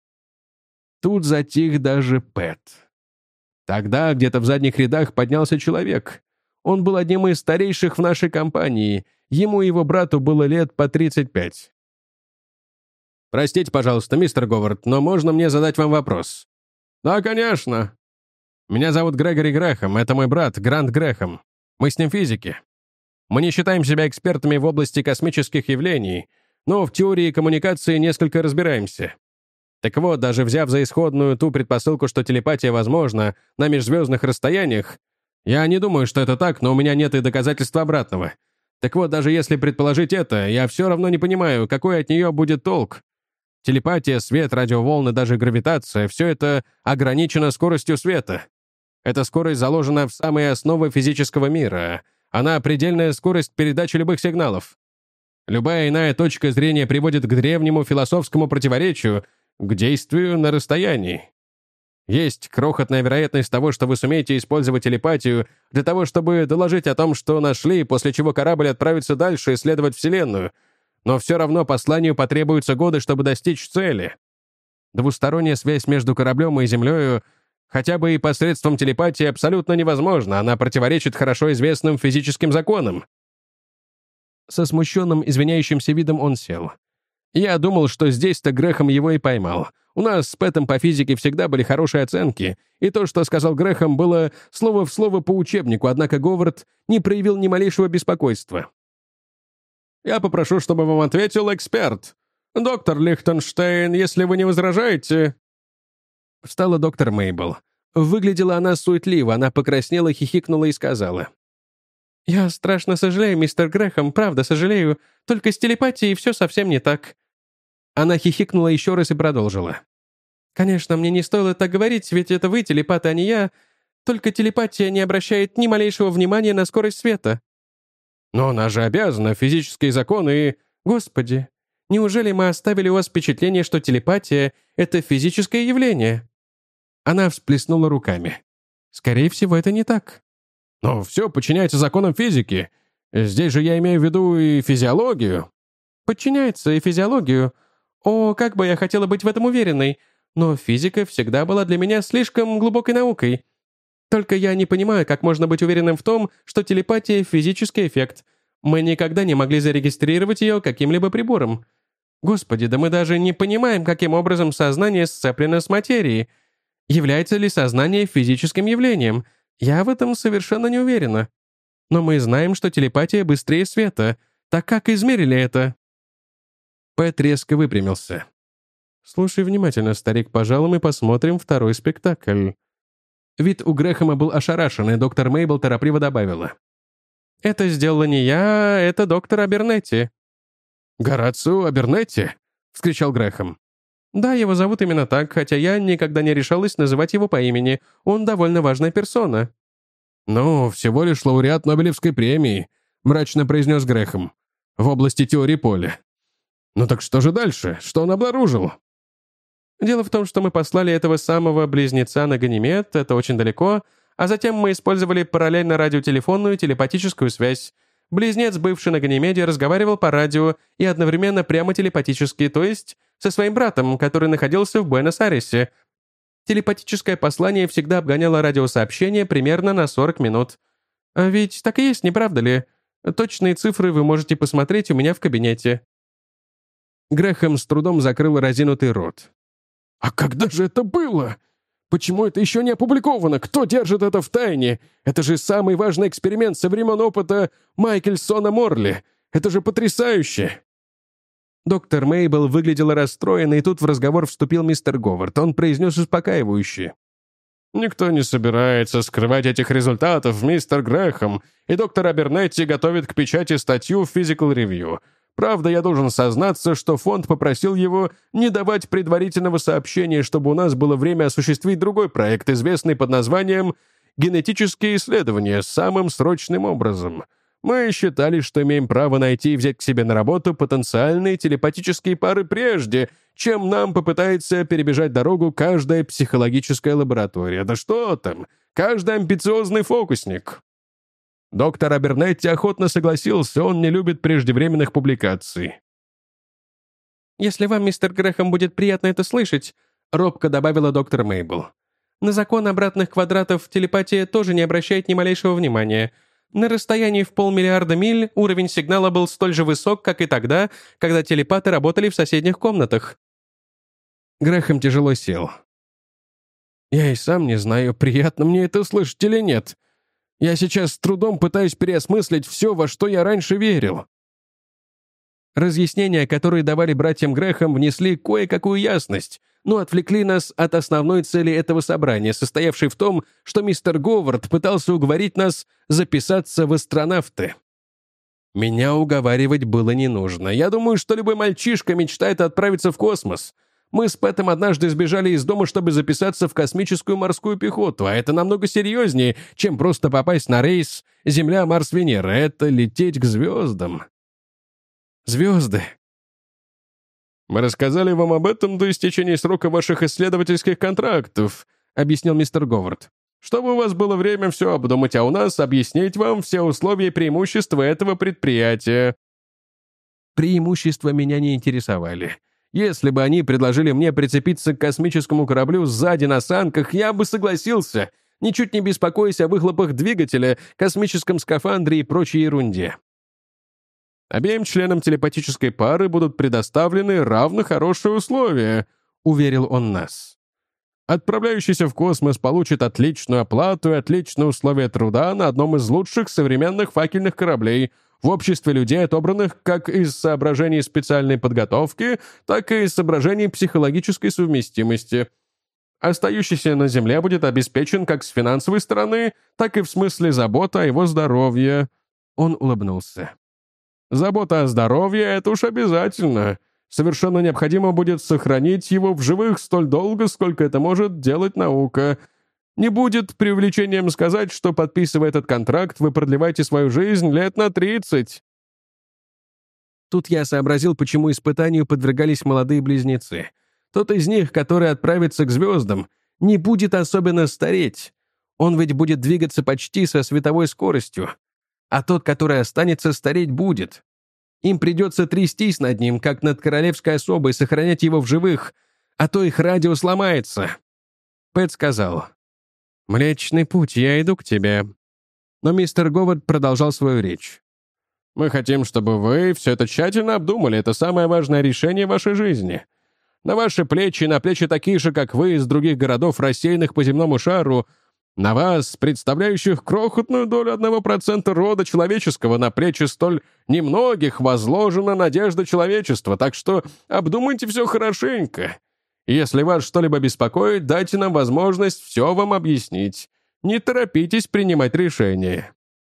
Тут затих даже Пэт. Тогда где-то в задних рядах поднялся человек. Он был одним из старейших в нашей компании. Ему и его брату было лет по тридцать пять. «Простите, пожалуйста, мистер Говард, но можно мне задать вам вопрос?» «Да, конечно. Меня зовут Грегори Грэхэм, это мой брат, Грант Грэхэм. Мы с ним физики. Мы не считаем себя экспертами в области космических явлений, но в теории коммуникации несколько разбираемся. Так вот, даже взяв за исходную ту предпосылку, что телепатия возможна на межзвездных расстояниях, я не думаю, что это так, но у меня нет и доказательства обратного. Так вот, даже если предположить это, я все равно не понимаю, какой от нее будет толк. Телепатия, свет, радиоволны, даже гравитация — все это ограничено скоростью света. Эта скорость заложена в самые основы физического мира. Она — предельная скорость передачи любых сигналов. Любая иная точка зрения приводит к древнему философскому противоречию, к действию на расстоянии. Есть крохотная вероятность того, что вы сумеете использовать телепатию для того, чтобы доложить о том, что нашли, после чего корабль отправится дальше исследовать Вселенную, но все равно посланию потребуются годы, чтобы достичь цели. Двусторонняя связь между кораблем и Землей, хотя бы и посредством телепатии, абсолютно невозможна, она противоречит хорошо известным физическим законам. Со смущенным, извиняющимся видом он сел. Я думал, что здесь-то Грэхэм его и поймал. У нас с Пэтом по физике всегда были хорошие оценки, и то, что сказал Грэхэм, было слово в слово по учебнику, однако Говард не проявил ни малейшего беспокойства. «Я попрошу, чтобы вам ответил эксперт. Доктор Лихтенштейн, если вы не возражаете...» Встала доктор Мейбл. Выглядела она суетливо, она покраснела, хихикнула и сказала: «Я страшно сожалею, мистер Грэхэм, правда сожалею, только с телепатией все совсем не так». Она хихикнула еще раз и продолжила: «Конечно, мне не стоило так говорить, ведь это вы телепат, а не я. Только телепатия не обращает ни малейшего внимания на скорость света». «Но она же обязана, физические законы и...» «Господи, неужели мы оставили у вас впечатление, что телепатия — это физическое явление?» Она всплеснула руками. «Скорее всего, это не так». «Но все подчиняется законам физики. Здесь же я имею в виду и физиологию». «Подчиняется и физиологию. О, как бы я хотела быть в этом уверенной, но физика всегда была для меня слишком глубокой наукой. Только я не понимаю, как можно быть уверенным в том, что телепатия — физический эффект. Мы никогда не могли зарегистрировать ее каким-либо прибором. Господи, да мы даже не понимаем, каким образом сознание сцеплено с материей. Является ли сознание физическим явлением? Я в этом совершенно не уверена. Но мы знаем, что телепатия быстрее света. Так как измерили это?» Пэт резко выпрямился. «Слушай внимательно, старик, пожалуй, мы посмотрим второй спектакль». Вид у Грэхэма был ошарашен, и доктор Мейбл торопливо добавила: «Это сделала не я, это доктор Абернетти». «Горацио Абернетти?» — вскричал Грэхэм. «Да, его зовут именно так, хотя я никогда не решалась называть его по имени. Он довольно важная персона». «Ну, всего лишь лауреат Нобелевской премии», — мрачно произнес Грэхэм. в области теории поля. Ну так что же дальше? Что он обнаружил? Дело в том, что мы послали этого самого близнеца на Ганимед, это очень далеко, а затем мы использовали параллельно радиотелефонную и телепатическую связь. Близнец, бывший на Ганимеде, разговаривал по радио и одновременно прямо телепатически, то есть со своим братом, который находился в Буэнос-Айресе. Телепатическое послание всегда обгоняло радиосообщение примерно на сорок минут. А ведь так и есть, не правда ли? Точные цифры вы можете посмотреть у меня в кабинете. Грэхэм с трудом закрыл разинутый рот. «А когда же это было? Почему это еще не опубликовано? Кто держит это в тайне? Это же самый важный эксперимент со времен опыта Майкельсона Морли. Это же потрясающе!» Доктор Мейбл выглядела расстроенной, и тут в разговор вступил мистер Говард. Он произнес успокаивающе. «Никто не собирается скрывать этих результатов, мистер Грэхэм, и доктор Абернетти готовит к печати статью в Physical Review. Правда, я должен сознаться, что фонд попросил его не давать предварительного сообщения, чтобы у нас было время осуществить другой проект, известный под названием «Генетические исследования» самым срочным образом. Мы считали, что имеем право найти и взять к себе на работу потенциальные телепатические пары прежде, чем нам попытается перебежать дорогу каждая психологическая лаборатория. Да что там, каждый амбициозный фокусник. Доктор Абернетти охотно согласился, он не любит преждевременных публикаций. «Если вам, мистер Грэхэм, будет приятно это слышать», робко добавила доктор Мейбл. «На закон обратных квадратов телепатия тоже не обращает ни малейшего внимания. На расстоянии в полмиллиарда миль уровень сигнала был столь же высок, как и тогда, когда телепаты работали в соседних комнатах». Грэхэм тяжело сел. «Я и сам не знаю, приятно мне это слышать или нет. Я сейчас с трудом пытаюсь переосмыслить все, во что я раньше верил». Разъяснения, которые давали братьям Грэхэм, внесли кое-какую ясность, но отвлекли нас от основной цели этого собрания, состоявшей в том, что мистер Говард пытался уговорить нас записаться в астронавты. Меня уговаривать было не нужно. Я думаю, что любой мальчишка мечтает отправиться в космос. Мы с Пэтом однажды сбежали из дома, чтобы записаться в космическую морскую пехоту, а это намного серьезнее, чем просто попасть на рейс Земля-Марс-Венера. Это лететь к звездам. Звезды. «Мы рассказали вам об этом до истечения срока ваших исследовательских контрактов», объяснил мистер Говард. «Чтобы у вас было время все обдумать, а у нас объяснить вам все условия и преимущества этого предприятия». Преимущества меня не интересовали. Если бы они предложили мне прицепиться к космическому кораблю сзади на санках, я бы согласился, ничуть не беспокоясь о выхлопах двигателя, космическом скафандре и прочей ерунде. «Обеим членам телепатической пары будут предоставлены равно хорошие условия», — уверил он нас. «Отправляющийся в космос получит отличную оплату и отличные условия труда на одном из лучших современных факельных кораблей в обществе людей, отобранных как из соображений специальной подготовки, так и из соображений психологической совместимости. Остающийся на Земле будет обеспечен как с финансовой стороны, так и в смысле заботы о его здоровье». Он улыбнулся. «Забота о здоровье — это уж обязательно. Совершенно необходимо будет сохранить его в живых столь долго, сколько это может делать наука. Не будет преувеличением сказать, что, подписывая этот контракт, вы продлеваете свою жизнь лет на тридцать». Тут я сообразил, почему испытанию подвергались молодые близнецы. Тот из них, который отправится к звездам, не будет особенно стареть. Он ведь будет двигаться почти со световой скоростью. А тот, который останется, стареть будет. Им придется трястись над ним, как над королевской особой, сохранять его в живых, а то их радио сломается. Пэт сказал: «Млечный путь, я иду к тебе». Но мистер Говард продолжал свою речь. «Мы хотим, чтобы вы все это тщательно обдумали. Это самое важное решение в вашей жизни. На ваши плечи, на плечи таких же, как вы, из других городов, рассеянных по земному шару, на вас, представляющих крохотную долю одного процента рода человеческого, на плечи столь немногих возложена надежда человечества, так что обдумайте все хорошенько. Если вас что-либо беспокоит, дайте нам возможность все вам объяснить. Не торопитесь принимать решение».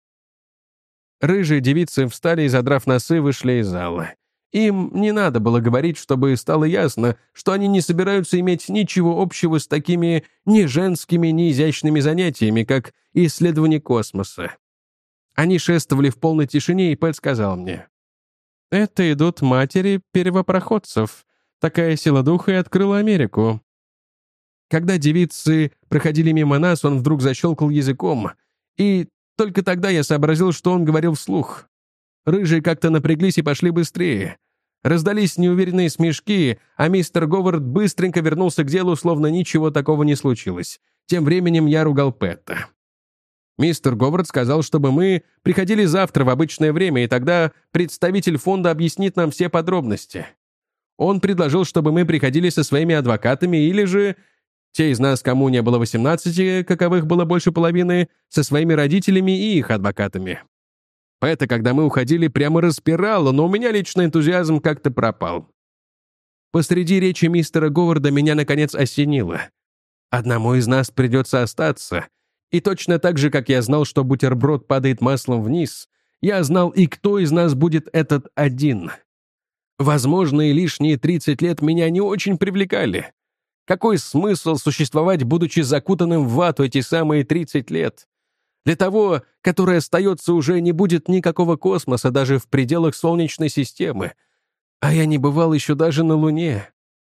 Рыжие девицы встали и, задрав носы, вышли из зала. Им не надо было говорить, чтобы стало ясно, что они не собираются иметь ничего общего с такими ни женскими, ни изящными занятиями, как исследование космоса. Они шествовали в полной тишине, и Пэт сказал мне: Это идут матери первопроходцев. Такая сила духа и открыла Америку. Когда девицы проходили мимо нас, он вдруг защелкал языком, и только тогда я сообразил, что он говорил вслух. Рыжие как-то напряглись и пошли быстрее. Раздались неуверенные смешки, а мистер Говард быстренько вернулся к делу, словно ничего такого не случилось. Тем временем я ругал Пэта. Мистер Говард сказал, чтобы мы приходили завтра в обычное время, и тогда представитель фонда объяснит нам все подробности. Он предложил, чтобы мы приходили со своими адвокатами, или же те из нас, кому не было восемнадцати, каковых было больше половины, со своими родителями и их адвокатами. Пэта, когда мы уходили, прямо распирало, но у меня лично энтузиазм как-то пропал. Посреди речи мистера Говарда меня, наконец, осенило. Одному из нас придется остаться. И точно так же, как я знал, что бутерброд падает маслом вниз, я знал и кто из нас будет этот один. Возможно, и лишние тридцать лет меня не очень привлекали. Какой смысл существовать, будучи закутанным в вату эти самые тридцать лет? Для того, который остается, уже не будет никакого космоса даже в пределах Солнечной системы. А я не бывал еще даже на Луне.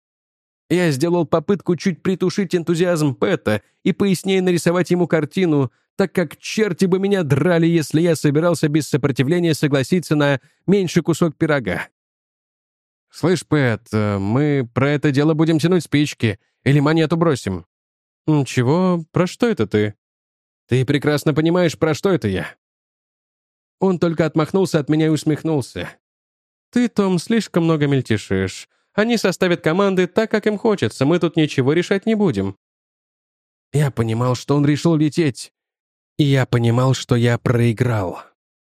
Я сделал попытку чуть притушить энтузиазм Пэта и пояснее нарисовать ему картину, так как черти бы меня драли, если я собирался без сопротивления согласиться на меньший кусок пирога. «Слышь, Пэт, мы про это дело будем тянуть спички или монету бросим?» «Чего? Про что это ты?» «Ты прекрасно понимаешь, про что это я». Он только отмахнулся от меня и усмехнулся. «Ты, Том, слишком много мельтешишь. Они составят команды так, как им хочется, мы тут ничего решать не будем». Я понимал, что он решил лететь. И я понимал, что я проиграл.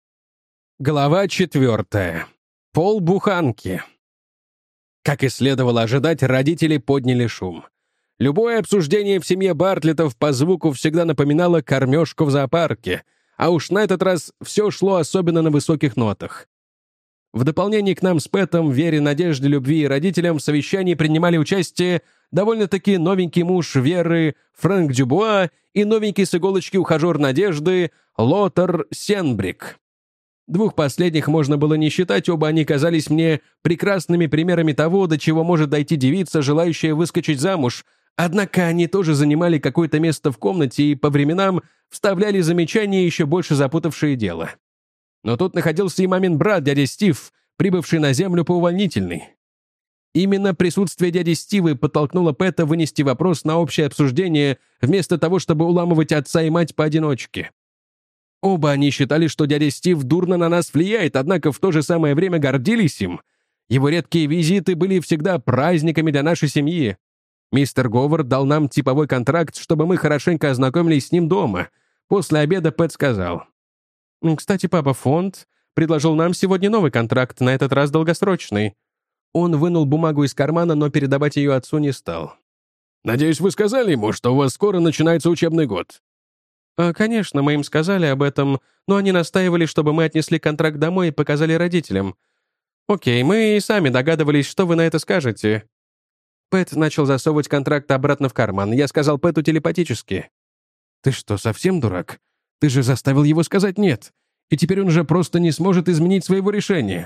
Глава четвертая. Полбуханки. Как и следовало ожидать, родители подняли шум. Любое обсуждение в семье Бартлеттов по звуку всегда напоминало кормежку в зоопарке, а уж на этот раз все шло особенно на высоких нотах. В дополнение к нам с Пэтом, Вере, Надежде, Любви и родителям в совещании принимали участие довольно-таки новенький муж Веры Фрэнк Дюбуа и новенький с иголочки ухажер Надежды Лотар Сенбрик. Двух последних можно было не считать, оба они казались мне прекрасными примерами того, до чего может дойти девица, желающая выскочить замуж, однако они тоже занимали какое-то место в комнате и по временам вставляли замечания, еще больше запутавшие дело. Но тут находился и мамин брат, дядя Стив, прибывший на землю по увольнительной. Именно присутствие дяди Стива подтолкнуло Пэта вынести вопрос на общее обсуждение, вместо того, чтобы уламывать отца и мать поодиночке. Оба они считали, что дядя Стив дурно на нас влияет, однако в то же самое время гордились им. Его редкие визиты были всегда праздниками для нашей семьи. Мистер Говард дал нам типовой контракт, чтобы мы хорошенько ознакомились с ним дома. После обеда Пэт сказал: «Кстати, папа, фонд предложил нам сегодня новый контракт, на этот раз долгосрочный». Он вынул бумагу из кармана, но передавать ее отцу не стал. «Надеюсь, вы сказали ему, что у вас скоро начинается учебный год?» А, «Конечно, мы им сказали об этом, но они настаивали, чтобы мы отнесли контракт домой и показали родителям. Окей, мы и сами догадывались, что вы на это скажете». Пэт начал засовывать контракт обратно в карман. Я сказал Пэту телепатически: «Ты что, совсем дурак? Ты же заставил его сказать «нет», и теперь он же просто не сможет изменить своего решения».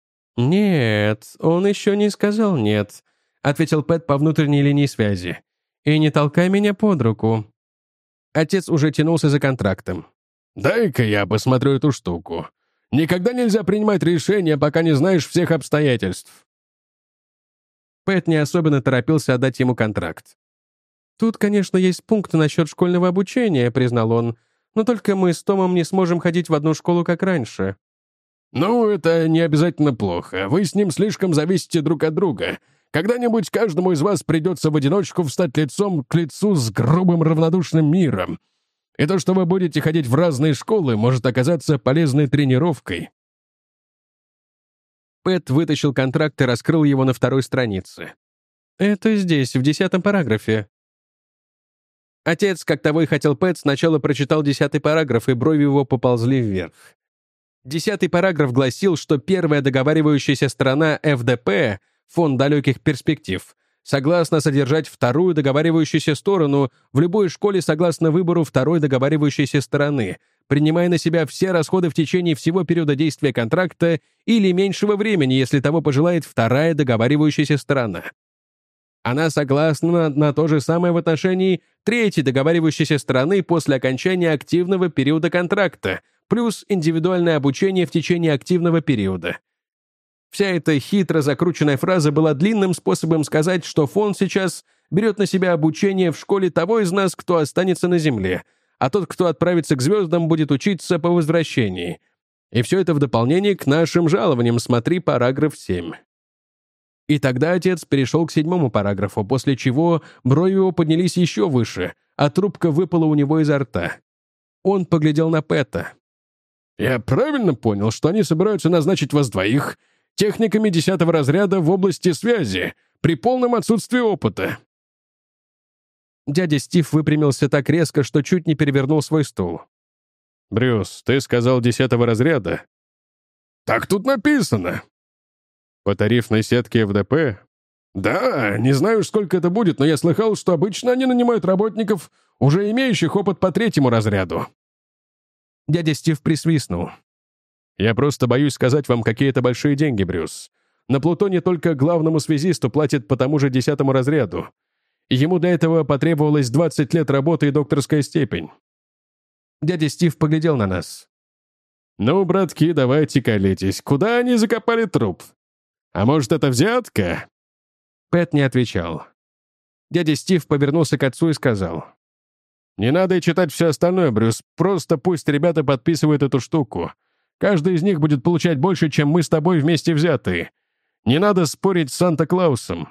«Нет, он еще не сказал «нет», — ответил Пэт по внутренней линии связи. «И не толкай меня под руку». Отец уже тянулся за контрактом. «Дай-ка я посмотрю эту штуку. Никогда нельзя принимать решения, пока не знаешь всех обстоятельств». Пэт не особенно торопился отдать ему контракт. «Тут, конечно, есть пункт насчет школьного обучения», — признал он, «но только мы с Томом не сможем ходить в одну школу, как раньше». «Ну, это не обязательно плохо. Вы с ним слишком зависите друг от друга. Когда-нибудь каждому из вас придется в одиночку встать лицом к лицу с грубым равнодушным миром. И то, что вы будете ходить в разные школы, может оказаться полезной тренировкой». Пэт вытащил контракт и раскрыл его на второй странице. «Это здесь, в десятом параграфе». Отец, как того и хотел Пэт, сначала прочитал десятый параграф, и брови его поползли вверх. Десятый параграф гласил, что первая договаривающаяся сторона эф дэ пэ, Фонд далеких перспектив, согласна содержать вторую договаривающуюся сторону в любой школе согласно выбору второй договаривающейся стороны, принимая на себя все расходы в течение всего периода действия контракта или меньшего времени, если того пожелает вторая договаривающаяся сторона. Она согласна на, на то же самое в отношении третьей договаривающейся стороны после окончания активного периода контракта, плюс индивидуальное обучение в течение активного периода. Вся эта хитро закрученная фраза была длинным способом сказать, что фонд сейчас берет на себя обучение в школе того из нас, кто останется на Земле, а тот, кто отправится к звездам, будет учиться по возвращении. И все это в дополнение к нашим жалованиям, смотри параграф семь. И тогда отец перешел к седьмому параграфу, после чего брови его поднялись еще выше, а трубка выпала у него изо рта. Он поглядел на Пэта. «Я правильно понял, что они собираются назначить вас двоих техниками десятого разряда в области связи при полном отсутствии опыта?» Дядя Стив выпрямился так резко, что чуть не перевернул свой стул. «Брюс, ты сказал десятого разряда?» «Так тут написано». «По тарифной сетке эф дэ пэ?» «Да, не знаю, сколько это будет, но я слыхал, что обычно они нанимают работников, уже имеющих опыт по третьему разряду». Дядя Стив присвистнул. «Я просто боюсь сказать вам, какие это большие деньги, Брюс. На Плутоне только главному связисту платят по тому же десятому разряду. Ему для этого потребовалось двадцать лет работы и докторская степень». Дядя Стив поглядел на нас. «Ну, братки, давайте колитесь. Куда они закопали труп? А может, это взятка?» Пэт не отвечал. Дядя Стив повернулся к отцу и сказал. «Не надо и читать все остальное, Брюс. Просто пусть ребята подписывают эту штуку. Каждый из них будет получать больше, чем мы с тобой вместе взятые. Не надо спорить с Санта-Клаусом».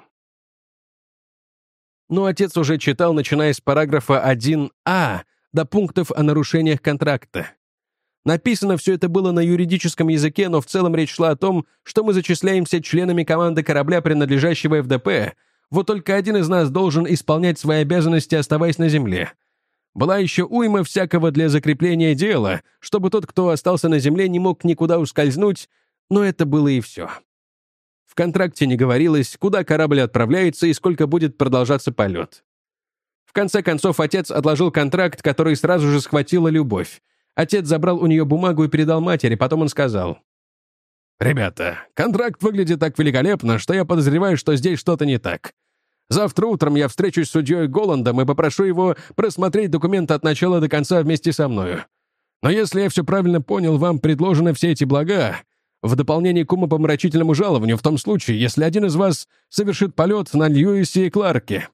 Но отец уже читал, начиная с параграфа один а до пунктов о нарушениях контракта. Написано все это было на юридическом языке, но в целом речь шла о том, что мы зачисляемся членами команды корабля, принадлежащего эф дэ пэ, вот только один из нас должен исполнять свои обязанности, оставаясь на Земле. Была еще уйма всякого для закрепления дела, чтобы тот, кто остался на Земле, не мог никуда ускользнуть, но это было и все. В контракте не говорилось, куда корабль отправляется и сколько будет продолжаться полет. В конце концов, отец отложил контракт, который сразу же схватила любовь. Отец забрал у нее бумагу и передал матери, потом он сказал: «Ребята, контракт выглядит так великолепно, что я подозреваю, что здесь что-то не так. Завтра утром я встречусь с судьей Голландом и попрошу его просмотреть документы от начала до конца вместе со мною. Но если я все правильно понял, вам предложены все эти блага в дополнение к умопомрачительному жалованию в том случае, если один из вас совершит полет на Льюисе и Кларке».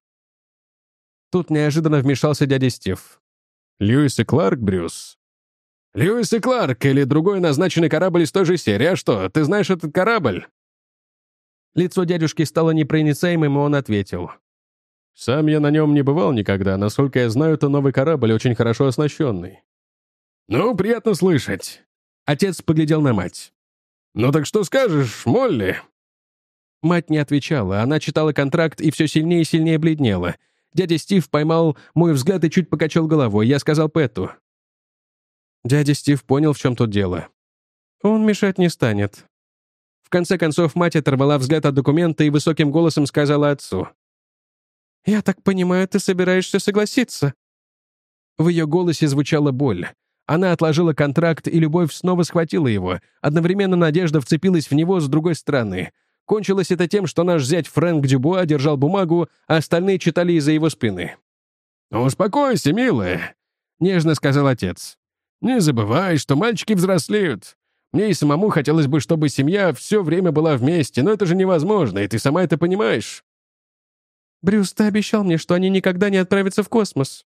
Тут неожиданно вмешался дядя Стив. «Льюис и Кларк, Брюс?» «Льюис и Кларк или другой назначенный корабль из той же серии. А что, ты знаешь этот корабль?» Лицо дядюшки стало непроницаемым, и он ответил: «Сам я на нем не бывал никогда. Насколько я знаю, это новый корабль, очень хорошо оснащенный». «Ну, приятно слышать». Отец поглядел на мать. «Ну так что скажешь, Молли?» Мать не отвечала. Она читала контракт и все сильнее и сильнее бледнела. Дядя Стив поймал мой взгляд и чуть покачал головой. Я сказал Пэту. Дядя Стив понял, в чем тут дело. Он мешать не станет. В конце концов, мать оторвала взгляд от документа и высоким голосом сказала отцу: «Я так понимаю, ты собираешься согласиться?» В ее голосе звучала боль. Она отложила контракт, и любовь снова схватила его. Одновременно надежда вцепилась в него с другой стороны. Кончилось это тем, что наш зять Фрэнк Дюбуа держал бумагу, а остальные читали из-за его спины. «Успокойся, милая», — нежно сказал отец. «Не забывай, что мальчики взрослеют. Мне и самому хотелось бы, чтобы семья все время была вместе, но это же невозможно, и ты сама это понимаешь». «Брюс, ты обещал мне, что они никогда не отправятся в космос».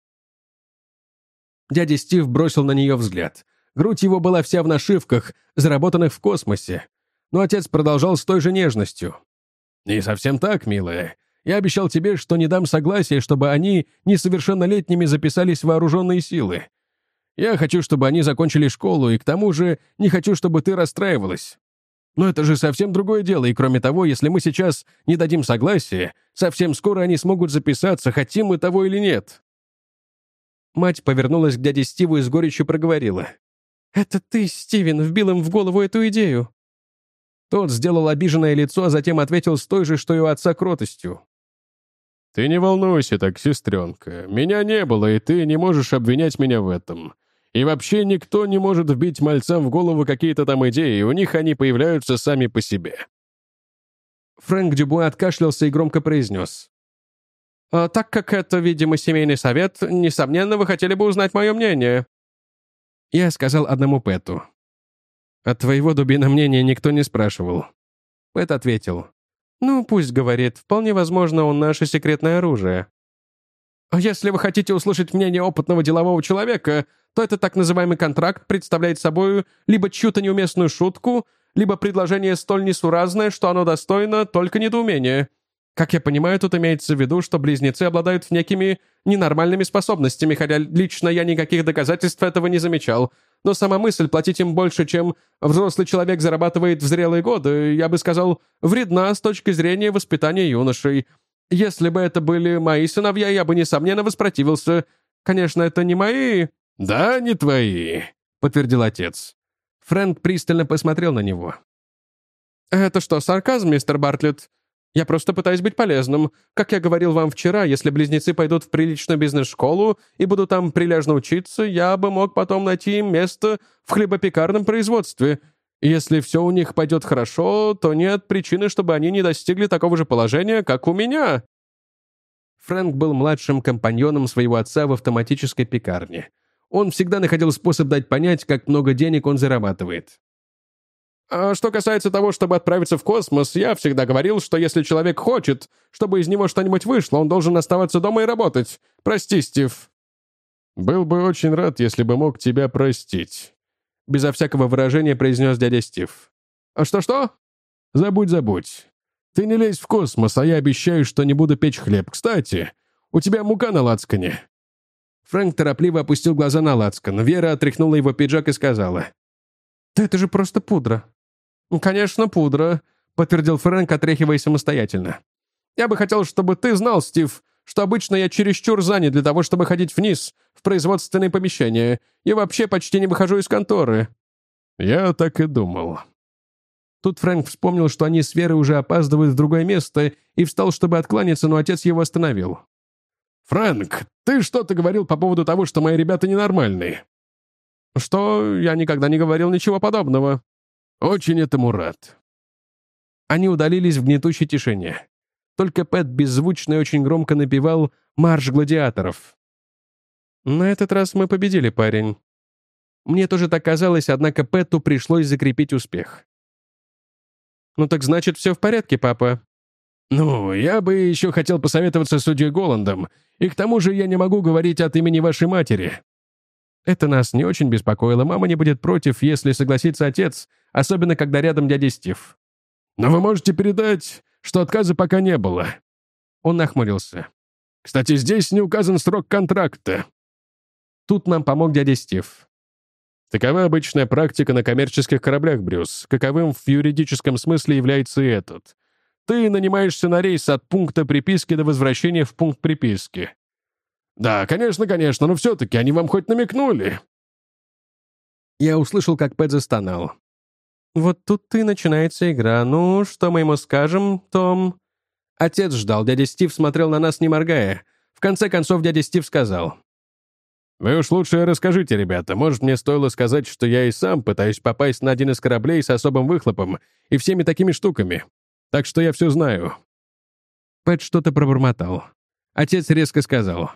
Дядя Стив бросил на нее взгляд. Грудь его была вся в нашивках, заработанных в космосе. Но отец продолжал с той же нежностью. «Не совсем так, милая. Я обещал тебе, что не дам согласия, чтобы они несовершеннолетними записались в вооруженные силы. Я хочу, чтобы они закончили школу, и к тому же не хочу, чтобы ты расстраивалась. Но это же совсем другое дело, и кроме того, если мы сейчас не дадим согласия, совсем скоро они смогут записаться, хотим мы того или нет». Мать повернулась к дяде Стиву и с горечью проговорила: «Это ты, Стивен, вбил им в голову эту идею». Тот сделал обиженное лицо, а затем ответил с той же, что и у отца, кротостью: «Ты не волнуйся так, сестренка. Меня не было, и ты не можешь обвинять меня в этом. И вообще никто не может вбить мальцам в голову какие-то там идеи, у них они появляются сами по себе». Фрэнк Дюбуа откашлялся и громко произнес. «А так как это, видимо, семейный совет, несомненно, вы хотели бы узнать мое мнение». Я сказал одному Пэту. «От твоего дубина мнения никто не спрашивал». Пэт ответил. «Ну, пусть говорит. Вполне возможно, он наше секретное оружие». «А если вы хотите услышать мнение опытного делового человека, то этот так называемый контракт представляет собой либо чью-то неуместную шутку, либо предложение столь несуразное, что оно достойно только недоумения. Как я понимаю, тут имеется в виду, что близнецы обладают некими ненормальными способностями, хотя лично я никаких доказательств этого не замечал. Но сама мысль платить им больше, чем взрослый человек зарабатывает в зрелые годы, я бы сказал, вредна с точки зрения воспитания юношей. Если бы это были мои сыновья, я бы, несомненно, воспротивился. Конечно, это не мои...» «Да, не твои», — подтвердил отец. Фрэнк пристально посмотрел на него. «Это что, сарказм, мистер Бартлетт? Я просто пытаюсь быть полезным. Как я говорил вам вчера, если близнецы пойдут в приличную бизнес-школу и будут там прилежно учиться, я бы мог потом найти им место в хлебопекарном производстве. Если все у них пойдет хорошо, то нет причины, чтобы они не достигли такого же положения, как у меня». Фрэнк был младшим компаньоном своего отца в автоматической пекарне. Он всегда находил способ дать понять, как много денег он зарабатывает. «А что касается того, чтобы отправиться в космос, я всегда говорил, что если человек хочет, чтобы из него что-нибудь вышло, он должен оставаться дома и работать. Прости, Стив». «Был бы очень рад, если бы мог тебя простить», — безо всякого выражения произнес дядя Стив. «А что-что?» «Забудь, забудь. Ты не лезь в космос, а я обещаю, что не буду печь хлеб. Кстати, у тебя мука на лацкане». Фрэнк торопливо опустил глаза на лацкан. Вера отряхнула его пиджак и сказала. «Да это же просто пудра». «Конечно, пудра», — подтвердил Фрэнк, отряхиваясь самостоятельно. «Я бы хотел, чтобы ты знал, Стив, что обычно я чересчур занят для того, чтобы ходить вниз, в производственные помещения. Я вообще почти не выхожу из конторы». «Я так и думал». Тут Фрэнк вспомнил, что они с Верой уже опаздывают в другое место, и встал, чтобы откланяться, но отец его остановил. «Фрэнк, ты что-то говорил по поводу того, что мои ребята ненормальные». «Что? Я никогда не говорил ничего подобного». «Очень этому рад». Они удалились в гнетущей тишине. Только Пэт беззвучно и очень громко напевал «Марш гладиаторов». «На этот раз мы победили, парень». Мне тоже так казалось, однако Пэту пришлось закрепить успех. «Ну так значит, все в порядке, папа?» «Ну, я бы еще хотел посоветоваться с судьей Голландом, и к тому же я не могу говорить от имени вашей матери». Это нас не очень беспокоило. Мама не будет против, если согласится отец, особенно когда рядом дядя Стив. «Но вы можете передать, что отказа пока не было». Он нахмурился. «Кстати, здесь не указан срок контракта». Тут нам помог дядя Стив. «Такова обычная практика на коммерческих кораблях, Брюс. Каковым в юридическом смысле является и этот. Ты нанимаешься на рейс от пункта приписки до возвращения в пункт приписки». «Да, конечно, конечно, но все-таки они вам хоть намекнули». Я услышал, как Пэт застонал. «Вот тут и начинается игра. Ну, что мы ему скажем, Том?» Отец ждал, дядя Стив смотрел на нас, не моргая. В конце концов, дядя Стив сказал. «Вы уж лучше расскажите, ребята. Может, мне стоило сказать, что я и сам пытаюсь попасть на один из кораблей с особым выхлопом и всеми такими штуками. Так что я все знаю». Пэт что-то пробормотал. Отец резко сказал.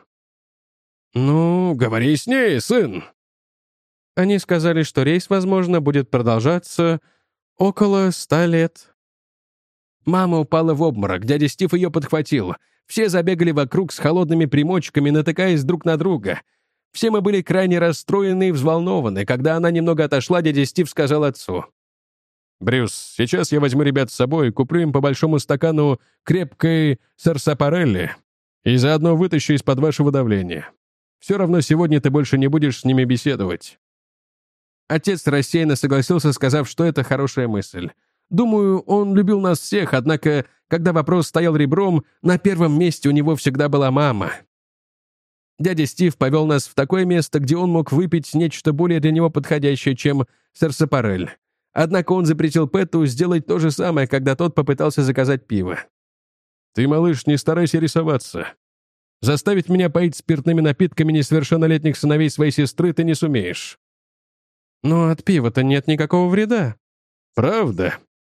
«Ну, говори с ней, сын». Они сказали, что рейс, возможно, будет продолжаться около ста лет. Мама упала в обморок, дядя Стив ее подхватил. Все забегали вокруг с холодными примочками, натыкаясь друг на друга. Все мы были крайне расстроены и взволнованы. Когда она немного отошла, дядя Стив сказал отцу. «Брюс, сейчас я возьму ребят с собой и куплю им по большому стакану крепкой сарсапарелли и заодно вытащу из-под вашего давления. Все равно сегодня ты больше не будешь с ними беседовать». Отец рассеянно согласился, сказав, что это хорошая мысль. Думаю, он любил нас всех, однако, когда вопрос стоял ребром, на первом месте у него всегда была мама. Дядя Стив повел нас в такое место, где он мог выпить нечто более для него подходящее, чем сарсапарель. Однако он запретил Пэту сделать то же самое, когда тот попытался заказать пиво. «Ты, малыш, не старайся рисоваться. Заставить меня поить спиртными напитками несовершеннолетних сыновей своей сестры ты не сумеешь». «Но от пива-то нет никакого вреда». «Правда?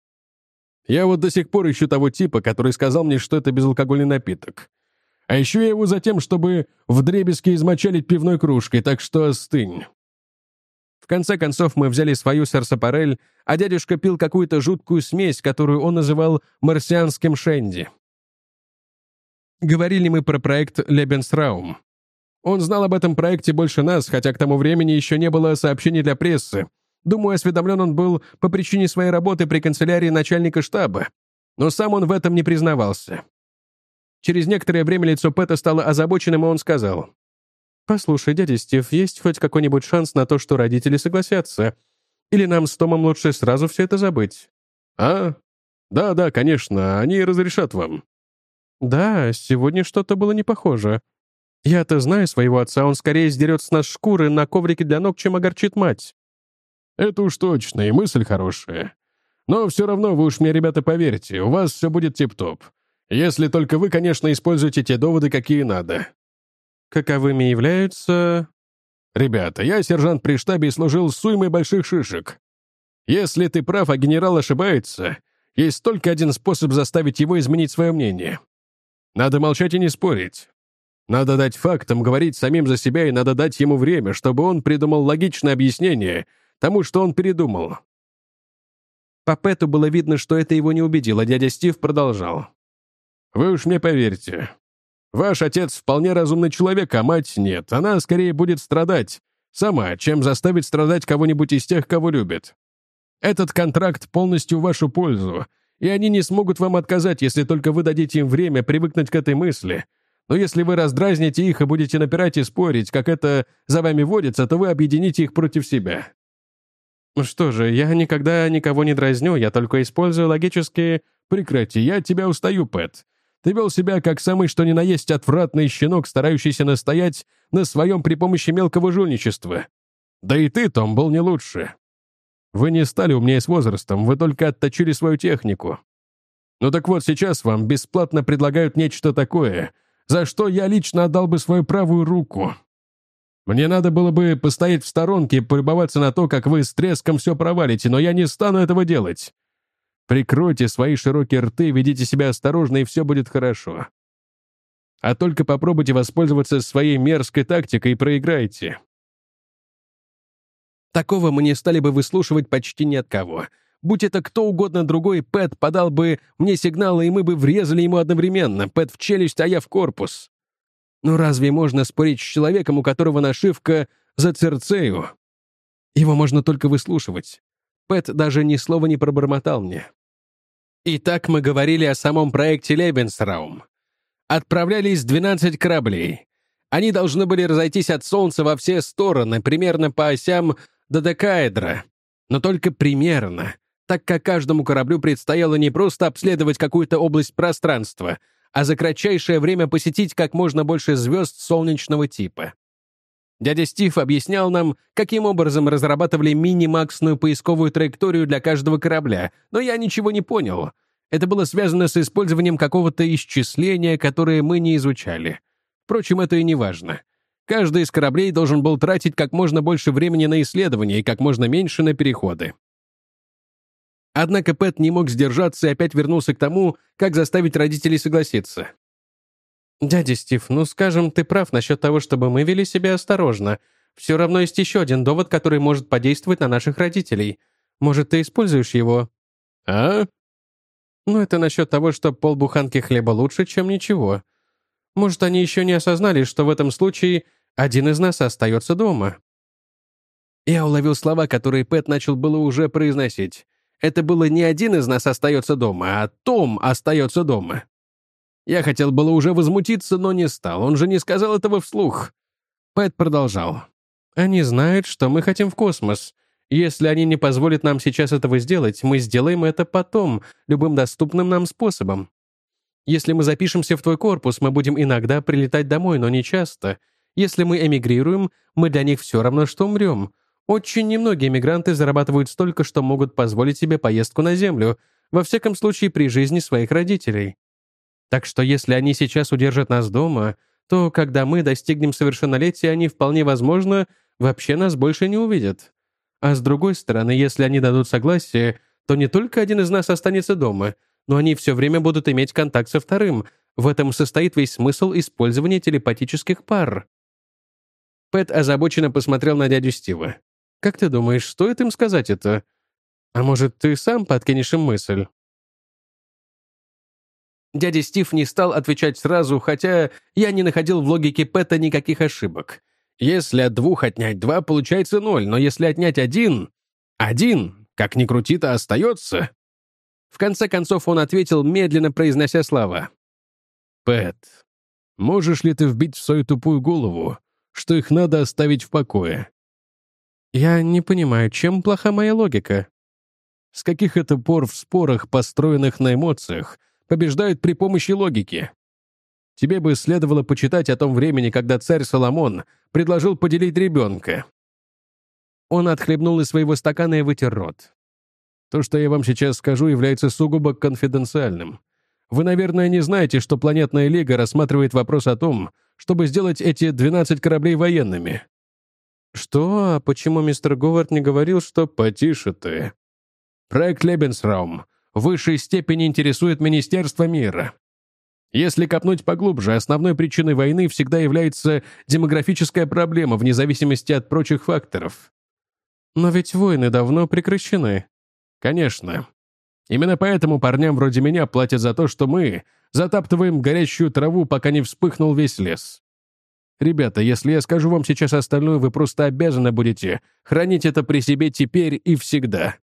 Я вот до сих пор ищу того типа, который сказал мне, что это безалкогольный напиток. А ищу я его за тем, чтобы вдребезги измочалить пивной кружкой, так что остынь». В конце концов мы взяли свою сарсапарель, а дядюшка пил какую-то жуткую смесь, которую он называл марсианским шенди. Говорили мы про проект «Лебенсраум». Он знал об этом проекте больше нас, хотя к тому времени еще не было сообщений для прессы. Думаю, осведомлен он был по причине своей работы при канцелярии начальника штаба. Но сам он в этом не признавался. Через некоторое время лицо Пэта стало озабоченным, и он сказал: «Послушай, дядя Стив, есть хоть какой-нибудь шанс на то, что родители согласятся? Или нам с Томом лучше сразу все это забыть?» «А? Да-да, конечно, они разрешат вам». «Да, сегодня что-то было не похоже. Я-то знаю своего отца, он скорее сдерет с нас шкуры на коврике для ног, чем огорчит мать». «Это уж точно, и мысль хорошая. Но все равно вы уж мне, ребята, поверьте, у вас все будет тип-топ. Если только вы, конечно, используете те доводы, какие надо». «Каковыми являются...» «Ребята, я сержант при штабе и служил с уймой больших шишек. Если ты прав, а генерал ошибается, есть только один способ заставить его изменить свое мнение. Надо молчать и не спорить. Надо дать фактам говорить самим за себя, и надо дать ему время, чтобы он придумал логичное объяснение тому, что он передумал». По Пэту было видно, что это его не убедило. Дядя Стив продолжал: «Вы уж мне поверьте. Ваш отец вполне разумный человек, а мать нет. Она скорее будет страдать сама, чем заставить страдать кого-нибудь из тех, кого любит. Этот контракт полностью в вашу пользу, и они не смогут вам отказать, если только вы дадите им время привыкнуть к этой мысли. Но если вы раздразните их и будете напирать и спорить, как это за вами водится, то вы объедините их против себя». «Что же, я никогда никого не дразню, я только использую логические...» «Прекрати, я от тебя устаю, Пэт. Ты вел себя как самый что ни на есть отвратный щенок, старающийся настоять на своем при помощи мелкого жульничества. Да и ты, Том, был не лучше. Вы не стали умнее с возрастом, вы только отточили свою технику. Ну так вот, сейчас вам бесплатно предлагают нечто такое, за что я лично отдал бы свою правую руку. Мне надо было бы постоять в сторонке и полюбоваться на то, как вы с треском все провалите, но я не стану этого делать. Прикройте свои широкие рты, ведите себя осторожно, и все будет хорошо. А только попробуйте воспользоваться своей мерзкой тактикой и проиграйте». Такого мы не стали бы выслушивать почти ни от кого. Будь это кто угодно другой, Пэт подал бы мне сигналы, и мы бы врезали ему одновременно. Пэт в челюсть, а я в корпус. Но разве можно спорить с человеком, у которого нашивка за Цирцею? Его можно только выслушивать. Пэт даже ни слова не пробормотал мне. Итак, мы говорили о самом проекте «Лебенсраум». Отправлялись двенадцать кораблей. Они должны были разойтись от Солнца во все стороны, примерно по осям додекаэдра. Но только примерно, так как каждому кораблю предстояло не просто обследовать какую-то область пространства, а за кратчайшее время посетить как можно больше звезд солнечного типа. Дядя Стив объяснял нам, каким образом разрабатывали мини-максную поисковую траекторию для каждого корабля, но я ничего не понял. Это было связано с использованием какого-то исчисления, которое мы не изучали. Впрочем, это и не важно. Каждый из кораблей должен был тратить как можно больше времени на исследования и как можно меньше на переходы. Однако Пэт не мог сдержаться и опять вернулся к тому, как заставить родителей согласиться. «Дядя Стив, ну, скажем, ты прав насчет того, чтобы мы вели себя осторожно. Все равно есть еще один довод, который может подействовать на наших родителей. Может, ты используешь его?» «А?» «Ну, это насчет того, что полбуханки хлеба лучше, чем ничего. Может, они еще не осознали, что в этом случае один из нас остается дома». Я уловил слова, которые Пэт начал было уже произносить. Это было не один из нас остается дома, а Том остается дома. Я хотел было уже возмутиться, но не стал. Он же не сказал этого вслух. Пэт продолжал. «Они знают, что мы хотим в космос. Если они не позволят нам сейчас этого сделать, мы сделаем это потом, любым доступным нам способом. Если мы запишемся в твой корпус, мы будем иногда прилетать домой, но не часто. Если мы эмигрируем, мы для них все равно, что умрем. Очень немногие эмигранты зарабатывают столько, что могут позволить себе поездку на Землю, во всяком случае при жизни своих родителей. Так что если они сейчас удержат нас дома, то когда мы достигнем совершеннолетия, они, вполне возможно, вообще нас больше не увидят. А с другой стороны, если они дадут согласие, то не только один из нас останется дома, но они все время будут иметь контакт со вторым. В этом состоит весь смысл использования телепатических пар». Пэт озабоченно посмотрел на дядю Стива. «Как ты думаешь, стоит им сказать это? А может, ты сам подкинешь им мысль?» Дядя Стив не стал отвечать сразу, хотя я не находил в логике Пэта никаких ошибок. Если от двух отнять два, получается ноль, но если отнять один... Один, как ни крути-то, остается. В конце концов он ответил, медленно произнося слова. «Пэт, можешь ли ты вбить в свою тупую голову, что их надо оставить в покое?» «Я не понимаю, чем плоха моя логика?» «С каких это пор в спорах, построенных на эмоциях, побеждают при помощи логики? Тебе бы следовало почитать о том времени, когда царь Соломон предложил поделить ребенка». Он отхлебнул из своего стакана и вытер рот. «То, что я вам сейчас скажу, является сугубо конфиденциальным. Вы, наверное, не знаете, что Планетная Лига рассматривает вопрос о том, чтобы сделать эти двенадцать кораблей военными». «Что? А почему мистер Говард не говорил, что...» «Потише ты. Проект Лебенсраум в высшей степени интересует Министерство мира. Если копнуть поглубже, основной причиной войны всегда является демографическая проблема, вне зависимости от прочих факторов». «Но ведь войны давно прекращены». «Конечно. Именно поэтому парням вроде меня платят за то, что мы затаптываем горящую траву, пока не вспыхнул весь лес. Ребята, если я скажу вам сейчас остальное, вы просто обязаны будете хранить это при себе теперь и всегда.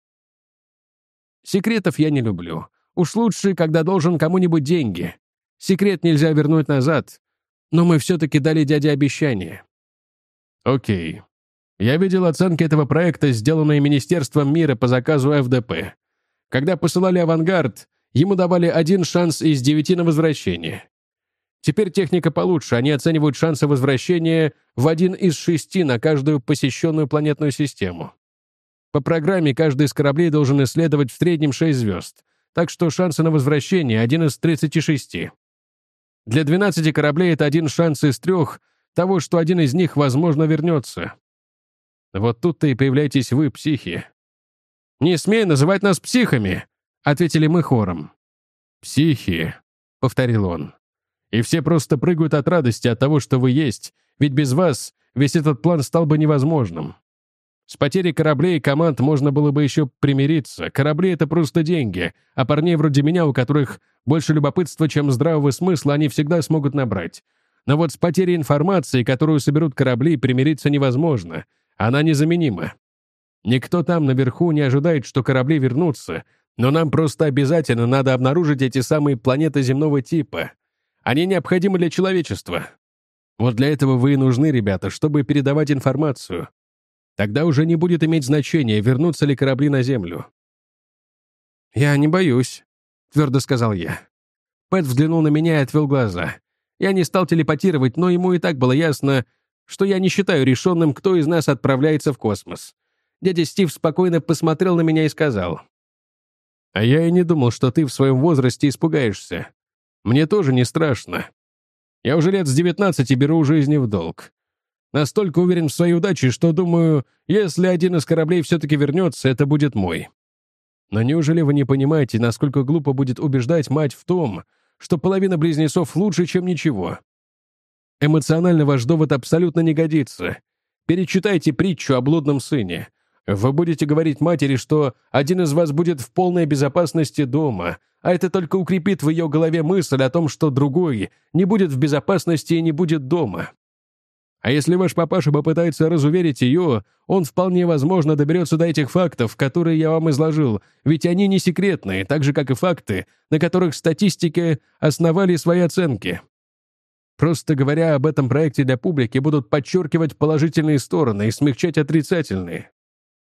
Секретов я не люблю. Уж лучше, когда должен кому-нибудь деньги. Секрет нельзя вернуть назад, но мы все-таки дали дяде обещание». «Окей. Я видел оценки этого проекта, сделанные Министерством мира по заказу эф дэ пэ. Когда посылали «Авангард», ему давали один шанс из девяти на возвращение. Теперь техника получше, они оценивают шансы возвращения в один из шести на каждую посещенную планетную систему. По программе каждый из кораблей должен исследовать в среднем шесть звезд, так что шансы на возвращение один из тридцати шести. Для двенадцати кораблей это один шанс из трех того, что один из них, возможно, вернется. Вот тут-то и появляетесь вы, психи. «Не смей называть нас психами!» — ответили мы хором. «Психи», — повторил он. «И все просто прыгают от радости от того, что вы есть, ведь без вас весь этот план стал бы невозможным. С потерей кораблей и команд можно было бы еще примириться. Корабли — это просто деньги, а парней вроде меня, у которых больше любопытства, чем здравого смысла, они всегда смогут набрать. Но вот с потерей информации, которую соберут корабли, примириться невозможно. Она незаменима. Никто там наверху не ожидает, что корабли вернутся, но нам просто обязательно надо обнаружить эти самые планеты земного типа. Они необходимы для человечества. Вот для этого вы и нужны, ребята, чтобы передавать информацию. Тогда уже не будет иметь значения, вернутся ли корабли на Землю». «Я не боюсь», — твердо сказал я. Пэт взглянул на меня и отвел глаза. Я не стал телепатировать, но ему и так было ясно, что я не считаю решенным, кто из нас отправляется в космос. Дядя Стив спокойно посмотрел на меня и сказал: «А я и не думал, что ты в своем возрасте испугаешься. Мне тоже не страшно. Я уже лет с девятнадцати беру жизни в долг. Настолько уверен в своей удаче, что думаю, если один из кораблей все-таки вернется, это будет мой. Но неужели вы не понимаете, насколько глупо будет убеждать мать в том, что половина близнецов лучше, чем ничего? Эмоционально ваш довод абсолютно не годится. Перечитайте притчу о блудном сыне. Вы будете говорить матери, что один из вас будет в полной безопасности дома, а это только укрепит в ее голове мысль о том, что другой не будет в безопасности и не будет дома. А если ваш папаша попытается разуверить ее, он вполне возможно доберется до этих фактов, которые я вам изложил, ведь они не секретные, так же, как и факты, на которых статистики основали свои оценки. Просто говоря об этом проекте для публики, будут подчеркивать положительные стороны и смягчать отрицательные».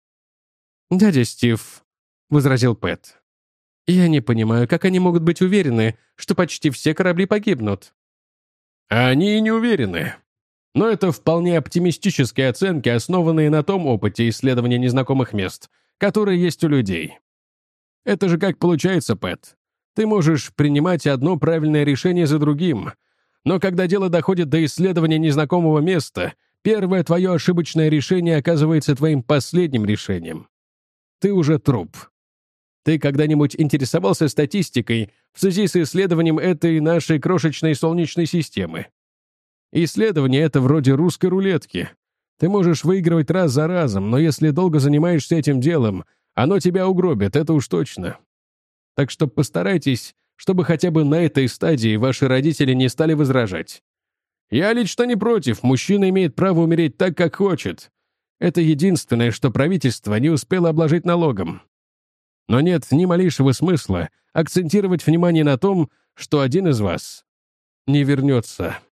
«Дядя Стив», — возразил Пэт, — «я не понимаю, как они могут быть уверены, что почти все корабли погибнут?» «А они и не уверены. Но это вполне оптимистические оценки, основанные на том опыте исследования незнакомых мест, которые есть у людей. Это же как получается, Пэт. Ты можешь принимать одно правильное решение за другим, Но когда дело доходит до исследования незнакомого места, первое твое ошибочное решение оказывается твоим последним решением. Ты уже труп. Ты когда-нибудь интересовался статистикой в связи с исследованием этой нашей крошечной солнечной системы? Исследование — это вроде русской рулетки. Ты можешь выигрывать раз за разом, но если долго занимаешься этим делом, оно тебя угробит, это уж точно. Так что постарайтесь, чтобы хотя бы на этой стадии ваши родители не стали возражать. Я лично не против, мужчина имеет право умереть так, как хочет. Это единственное, что правительство не успело обложить налогом. Но нет ни малейшего смысла акцентировать внимание на том, что один из вас не вернется